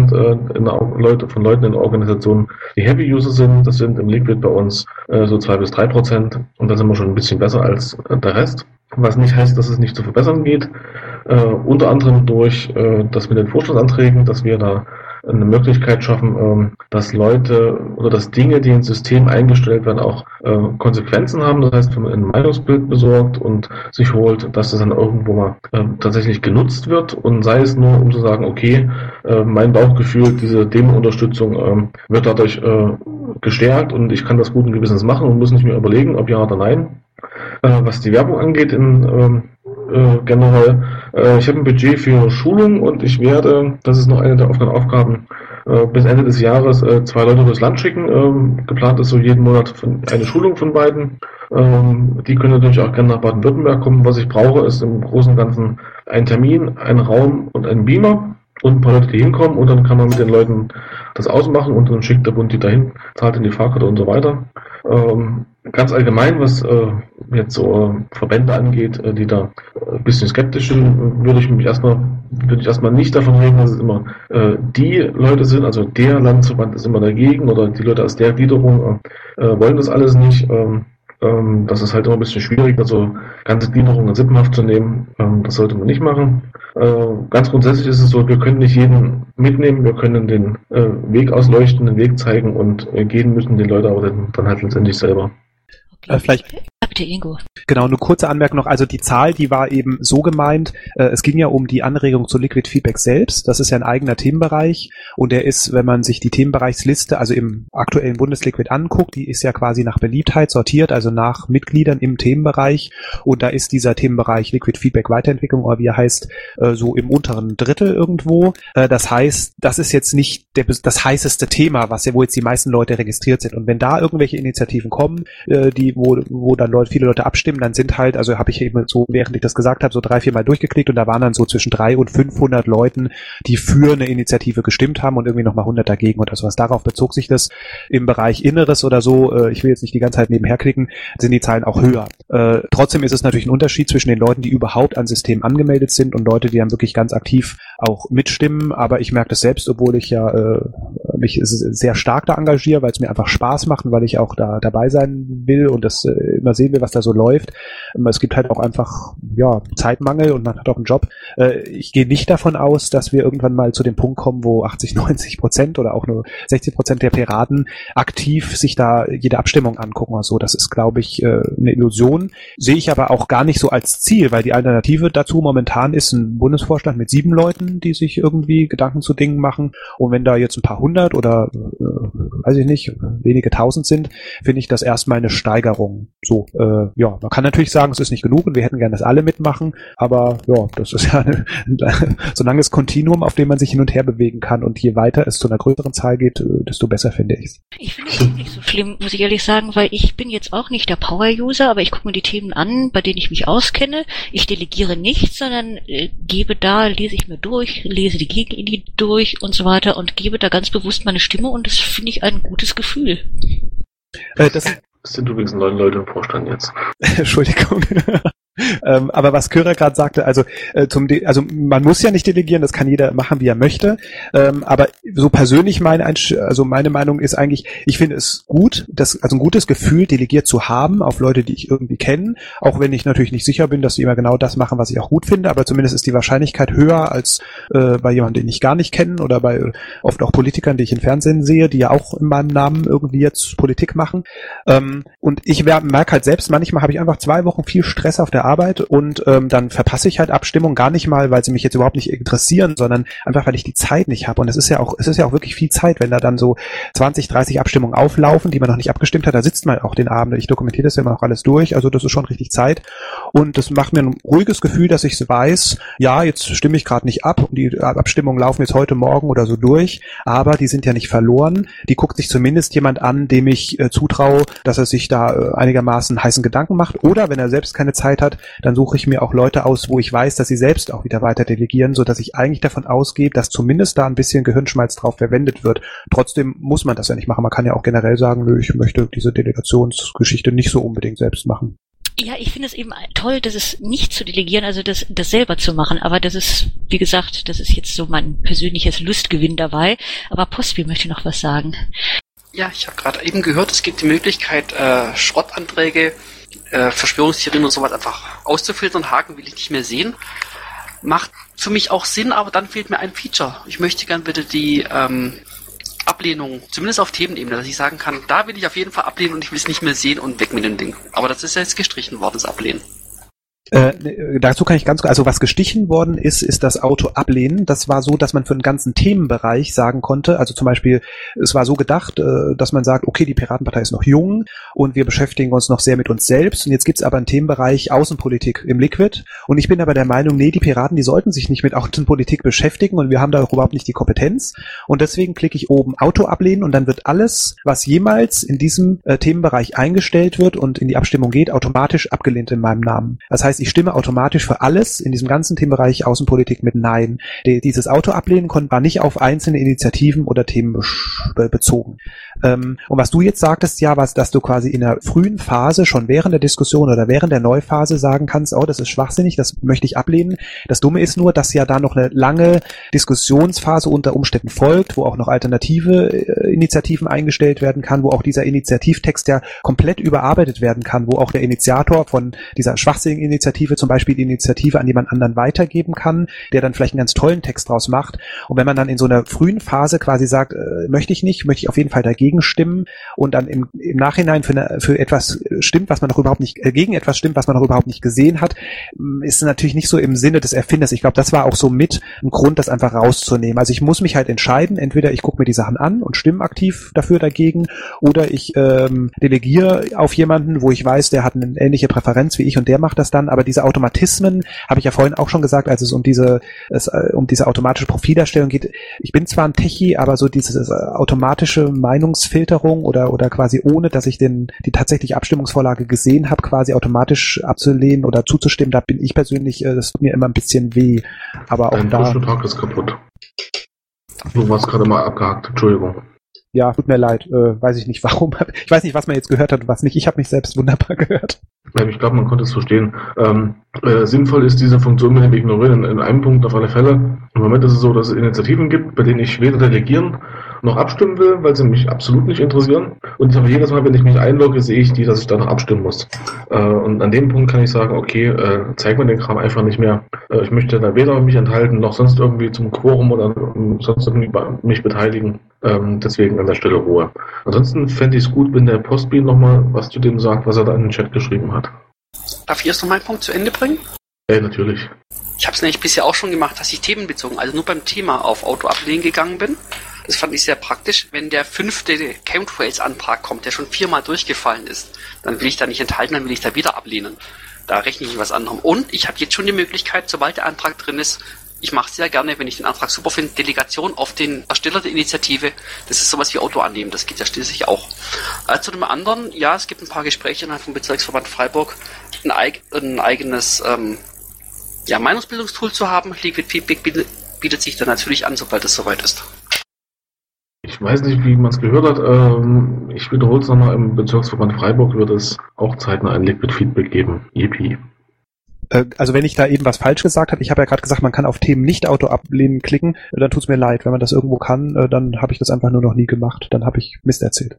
1% von Leuten in der Organisation, die Heavy-User sind. Das sind im Liquid bei uns so 2-3% und da sind wir schon ein bisschen besser als der Rest. Was nicht heißt, dass es nicht zu verbessern geht. Unter anderem durch das mit den Vorschlagsanträgen, dass wir da eine Möglichkeit schaffen, dass Leute oder dass Dinge, die ins System eingestellt werden, auch Konsequenzen haben. Das heißt, wenn man ein Meinungsbild besorgt und sich holt, dass das dann irgendwo mal tatsächlich genutzt wird und sei es nur, um zu sagen, okay, mein Bauchgefühl, diese Demo-Unterstützung wird dadurch gestärkt und ich kann das guten Gewissens machen und muss nicht mehr überlegen, ob ja oder nein. Was die Werbung angeht, generell, ich habe ein Budget für Schulung und ich werde, das ist noch eine der offenen Aufgaben, bis Ende des Jahres 2 Leute durchs Land schicken. Geplant ist so jeden Monat eine Schulung von beiden. Die können natürlich auch gerne nach Baden-Württemberg kommen. Was ich brauche, ist im Großen und Ganzen ein Termin, ein Raum und ein Beamer. Und ein paar Leute, die hinkommen und dann kann man mit den Leuten das ausmachen und dann schickt der Bund die dahin, zahlt in die Fahrkarte und so weiter. Ganz allgemein, was jetzt so Verbände angeht, die da ein bisschen skeptisch sind, würde ich erstmal nicht davon reden, dass es immer die Leute sind, also der Landesverband ist immer dagegen oder die Leute aus der Gliederung wollen das alles nicht. Das ist halt immer ein bisschen schwierig, also ganze Gliederungen sippenhaft zu nehmen, das sollte man nicht machen. Ganz grundsätzlich ist es so, wir können nicht jeden mitnehmen, wir können den Weg ausleuchten, den Weg zeigen und gehen müssen die Leute aber dann halt letztendlich selber. Okay. Vielleicht bitte, Ingo. Genau, eine kurze Anmerkung noch. Also die Zahl, die war eben so gemeint, es ging ja um die Anregung zu Liquid Feedback selbst. Das ist ja ein eigener Themenbereich und der ist, wenn man sich die Themenbereichsliste, also im aktuellen Bundesliquid anguckt, die ist ja quasi nach Beliebtheit sortiert, also nach Mitgliedern im Themenbereich und da ist dieser Themenbereich Liquid Feedback Weiterentwicklung, oder wie er heißt, so im unteren Drittel irgendwo. Das heißt, das ist jetzt nicht das heißeste Thema, wo jetzt die meisten Leute registriert sind. Und wenn da irgendwelche Initiativen kommen, wo dann viele Leute abstimmen, dann sind halt, also habe ich eben so, während ich das gesagt habe, so 3-4 Mal durchgeklickt und da waren dann so zwischen 300 und 500 Leuten, die für eine Initiative gestimmt haben und irgendwie nochmal 100 dagegen oder sowas. Darauf bezog sich das. Im Bereich Inneres oder so, ich will jetzt nicht die ganze Zeit nebenher klicken, sind die Zahlen auch höher. Trotzdem ist es natürlich ein Unterschied zwischen den Leuten, die überhaupt an Systemen angemeldet sind und Leute, die dann wirklich ganz aktiv auch mitstimmen, aber ich merke das selbst, obwohl ich ja mich sehr stark da engagiere, weil es mir einfach Spaß macht und weil ich auch da dabei sein will und das immer sehen will, was da so läuft. Es gibt halt auch einfach Zeitmangel und man hat auch einen Job. Ich gehe nicht davon aus, dass wir irgendwann mal zu dem Punkt kommen, wo 80-90% oder auch nur 60% der Piraten aktiv sich da jede Abstimmung angucken oder so. Das ist, glaube ich, eine Illusion. Sehe ich aber auch gar nicht so als Ziel, weil die Alternative dazu momentan ist ein Bundesvorstand mit 7 Leuten, die sich irgendwie Gedanken zu Dingen machen. Und wenn da jetzt ein paar 100 oder weiß ich nicht, wenige 1000 sind, finde ich das erstmal eine Steigerung. So, man kann natürlich sagen, es ist nicht genug und wir hätten gerne, dass alle mitmachen, aber ja, das ist ja so ein langes Kontinuum, auf dem man sich hin und her bewegen kann und je weiter es zu einer größeren Zahl geht, desto besser finde ich es. Ich finde es nicht so schlimm, muss ich ehrlich sagen, weil ich bin jetzt auch nicht der Power-User, aber ich gucke mir die Themen an, bei denen ich mich auskenne. Ich delegiere nichts, sondern lese ich mir durch, lese die Gegenidee durch und so weiter und gebe da ganz bewusst meine Stimme und das finde ich ein gutes Gefühl. Das sind übrigens 9 Leute im Vorstand jetzt. Entschuldigung. Aber was Kyra gerade sagte, also man muss ja nicht delegieren, das kann jeder machen, wie er möchte. Aber so persönlich meine Meinung ist eigentlich, ich finde es gut, ein gutes Gefühl delegiert zu haben auf Leute, die ich irgendwie kenne, auch wenn ich natürlich nicht sicher bin, dass sie immer genau das machen, was ich auch gut finde, aber zumindest ist die Wahrscheinlichkeit höher als bei jemandem, den ich gar nicht kenne oder bei oft auch Politikern, die ich im Fernsehen sehe, die ja auch in meinem Namen irgendwie jetzt Politik machen. Und ich merke halt selbst, manchmal habe ich einfach 2 Wochen viel Stress auf der Arbeit und dann verpasse ich halt Abstimmung gar nicht mal, weil sie mich jetzt überhaupt nicht interessieren, sondern einfach, weil ich die Zeit nicht habe. Und es ist ja auch wirklich viel Zeit, wenn da dann so 20, 30 Abstimmungen auflaufen, die man noch nicht abgestimmt hat, da sitzt man auch den Abend. Ich dokumentiere das ja immer noch alles durch, also das ist schon richtig Zeit. Und das macht mir ein ruhiges Gefühl, dass ich weiß, ja, jetzt stimme ich gerade nicht ab und die Abstimmungen laufen jetzt heute Morgen oder so durch, aber die sind ja nicht verloren. Die guckt sich zumindest jemand an, dem ich zutraue, dass er sich da einigermaßen heißen Gedanken macht. Oder wenn er selbst keine Zeit hat, dann suche ich mir auch Leute aus, wo ich weiß, dass sie selbst auch wieder weiter delegieren, so dass ich eigentlich davon ausgehe, dass zumindest da ein bisschen Gehirnschmalz drauf verwendet wird. Trotzdem muss man das ja nicht machen. Man kann ja auch generell sagen, nö, ich möchte diese Delegationsgeschichte nicht so unbedingt selbst machen. Ja, ich finde es eben toll, dass es nicht zu delegieren, also das selber zu machen. Aber das ist, wie gesagt, das ist jetzt so mein persönliches Lustgewinn dabei. Aber Postby möchte noch was sagen. Ja, ich habe gerade eben gehört, es gibt die Möglichkeit, Schrottanträge, Verschwörungstheorien und sowas einfach auszufiltern. Haken will ich nicht mehr sehen. Macht für mich auch Sinn, aber dann fehlt mir ein Feature. Ich möchte gern bitte die Ablehnung, zumindest auf Themenebene, dass ich sagen kann, da will ich auf jeden Fall ablehnen und ich will es nicht mehr sehen und weg mit dem Ding. Aber das ist ja jetzt gestrichen worden, das Ablehnen. Dazu kann ich also was gestichen worden ist das Auto-Ablehnen. Das war so, dass man für einen ganzen Themenbereich sagen konnte, also zum Beispiel, es war so gedacht, dass man sagt, okay, die Piratenpartei ist noch jung und wir beschäftigen uns noch sehr mit uns selbst und jetzt gibt's aber einen Themenbereich Außenpolitik im Liquid und ich bin aber der Meinung, nee, die Piraten, die sollten sich nicht mit Außenpolitik beschäftigen und wir haben da auch überhaupt nicht die Kompetenz und deswegen klicke ich oben Auto-Ablehnen und dann wird alles, was jemals in diesem Themenbereich eingestellt wird und in die Abstimmung geht, automatisch abgelehnt in meinem Namen. Das heißt, ich stimme automatisch für alles in diesem ganzen Themenbereich Außenpolitik mit Nein. Dieses Auto-Ablehnen war nicht auf einzelne Initiativen oder Themen bezogen. Und was du jetzt sagtest, ja, dass du quasi in der frühen Phase, schon während der Diskussion oder während der Neuphase sagen kannst, oh, das ist schwachsinnig, das möchte ich ablehnen. Das Dumme ist nur, dass ja da noch eine lange Diskussionsphase unter Umständen folgt, wo auch noch alternative Initiativen eingestellt werden kann, wo auch dieser Initiativtext ja komplett überarbeitet werden kann, wo auch der Initiator von dieser schwachsinnigen Initiative zum Beispiel die Initiative an jemand anderen weitergeben kann, der dann vielleicht einen ganz tollen Text draus macht. Und wenn man dann in so einer frühen Phase quasi sagt, möchte ich auf jeden Fall dagegen stimmen und dann im Nachhinein für etwas stimmt, was man noch überhaupt nicht, gegen etwas stimmt, was man noch überhaupt nicht gesehen hat, ist natürlich nicht so im Sinne des Erfinders. Ich glaube, das war auch so mit ein Grund, das einfach rauszunehmen. Also ich muss mich halt entscheiden, entweder ich gucke mir die Sachen an und stimme aktiv dafür dagegen, oder ich delegiere auf jemanden, wo ich weiß, der hat eine ähnliche Präferenz wie ich und der macht das dann. Aber diese Automatismen, habe ich ja vorhin auch schon gesagt, als es um diese automatische Profilerstellung geht. Ich bin zwar ein Techie, aber so diese automatische Meinungsfilterung oder quasi ohne, dass ich die tatsächliche Abstimmungsvorlage gesehen habe, quasi automatisch abzulehnen oder zuzustimmen, da bin ich persönlich, das tut mir immer ein bisschen weh. Aber auch da... Dein Tag ist kaputt. Du warst gerade mal abgehakt, Entschuldigung. Ja, tut mir leid, weiß ich nicht warum. Ich weiß nicht, was man jetzt gehört hat und was nicht. Ich habe mich selbst wunderbar gehört. Ich glaube, man konnte es verstehen. Sinnvoll ist diese Funktion mit dem Ignorieren in einem Punkt auf alle Fälle. Im Moment ist es so, dass es Initiativen gibt, bei denen ich weder delegieren noch abstimmen will, weil sie mich absolut nicht interessieren. Und aber jedes Mal, wenn ich mich einlogge, sehe ich dass ich da noch abstimmen muss. Und an dem Punkt kann ich sagen, okay, zeig mir den Kram einfach nicht mehr. Ich möchte da weder mich enthalten, noch sonst irgendwie zum Quorum oder sonst irgendwie mich beteiligen. Deswegen an der Stelle Ruhe. Ansonsten fände ich es gut, wenn der Postbean nochmal was zu dem sagt, was er da in den Chat geschrieben hat. Darf ich erst noch meinen Punkt zu Ende bringen? Natürlich. Ich habe es nämlich bisher auch schon gemacht, dass ich themenbezogen, also nur beim Thema auf Auto ablehnen gegangen bin. Das fand ich sehr praktisch. Wenn der 5. Chemtrails-Antrag kommt, der schon 4-mal durchgefallen ist, dann will ich da nicht enthalten, dann will ich da wieder ablehnen. Da rechne ich was anderem. Und ich habe jetzt schon die Möglichkeit, sobald der Antrag drin ist, ich mache es sehr gerne, wenn ich den Antrag super finde, Delegation auf den Ersteller der Initiative. Das ist sowas wie Auto annehmen, das geht ja schließlich auch. Zu dem anderen, ja, es gibt ein paar Gespräche innerhalb vom Bezirksverband Freiburg, ein eigenes Meinungsbildungstool zu haben. Liquid Feedback bietet sich dann natürlich an, sobald es soweit ist. Ich weiß nicht, wie man es gehört hat. Ich wiederhole es nochmal, im Bezirksverband Freiburg wird es auch zeitnah ein Liquid Feedback geben. Yippie. Also wenn ich da eben was falsch gesagt habe, ich habe ja gerade gesagt, man kann auf Themen nicht Auto ablehnen klicken, dann tut's mir leid. Wenn man das irgendwo kann, dann habe ich das einfach nur noch nie gemacht. Dann habe ich Mist erzählt.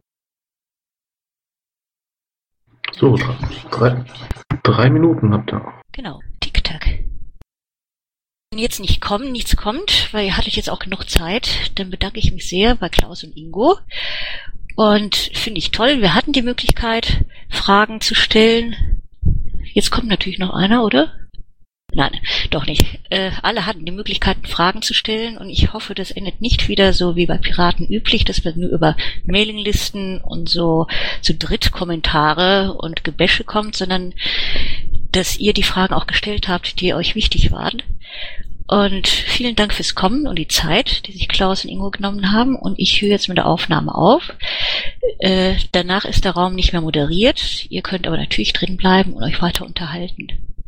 So, 3 Minuten habt ihr. Genau, Tick-Tack. Wenn jetzt nichts kommt, weil ihr hattet jetzt auch genug Zeit, dann bedanke ich mich sehr bei Klaus und Ingo. Und finde ich toll, wir hatten die Möglichkeit, Fragen zu stellen. Jetzt kommt natürlich noch einer, oder? Nein, doch nicht. Alle hatten die Möglichkeit, Fragen zu stellen und ich hoffe, das endet nicht wieder so wie bei Piraten üblich, dass wir nur über Mailinglisten und so Drittkommentare und Gebäsche kommt, sondern dass ihr die Fragen auch gestellt habt, die euch wichtig waren. Und vielen Dank fürs Kommen und die Zeit, die sich Klaus und Ingo genommen haben. Und ich höre jetzt mit der Aufnahme auf. Danach ist der Raum nicht mehr moderiert. Ihr könnt aber natürlich drin bleiben und euch weiter unterhalten.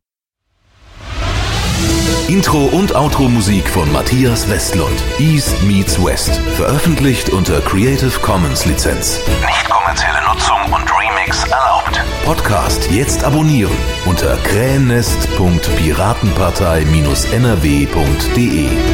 Intro und Outro-Musik von Matthias Westlund. East meets West. Veröffentlicht unter Creative Commons Lizenz. Nicht kommerzielle Nutzung und Remix erlaubt. Podcast jetzt abonnieren unter krähennest.piratenpartei-nrw.de.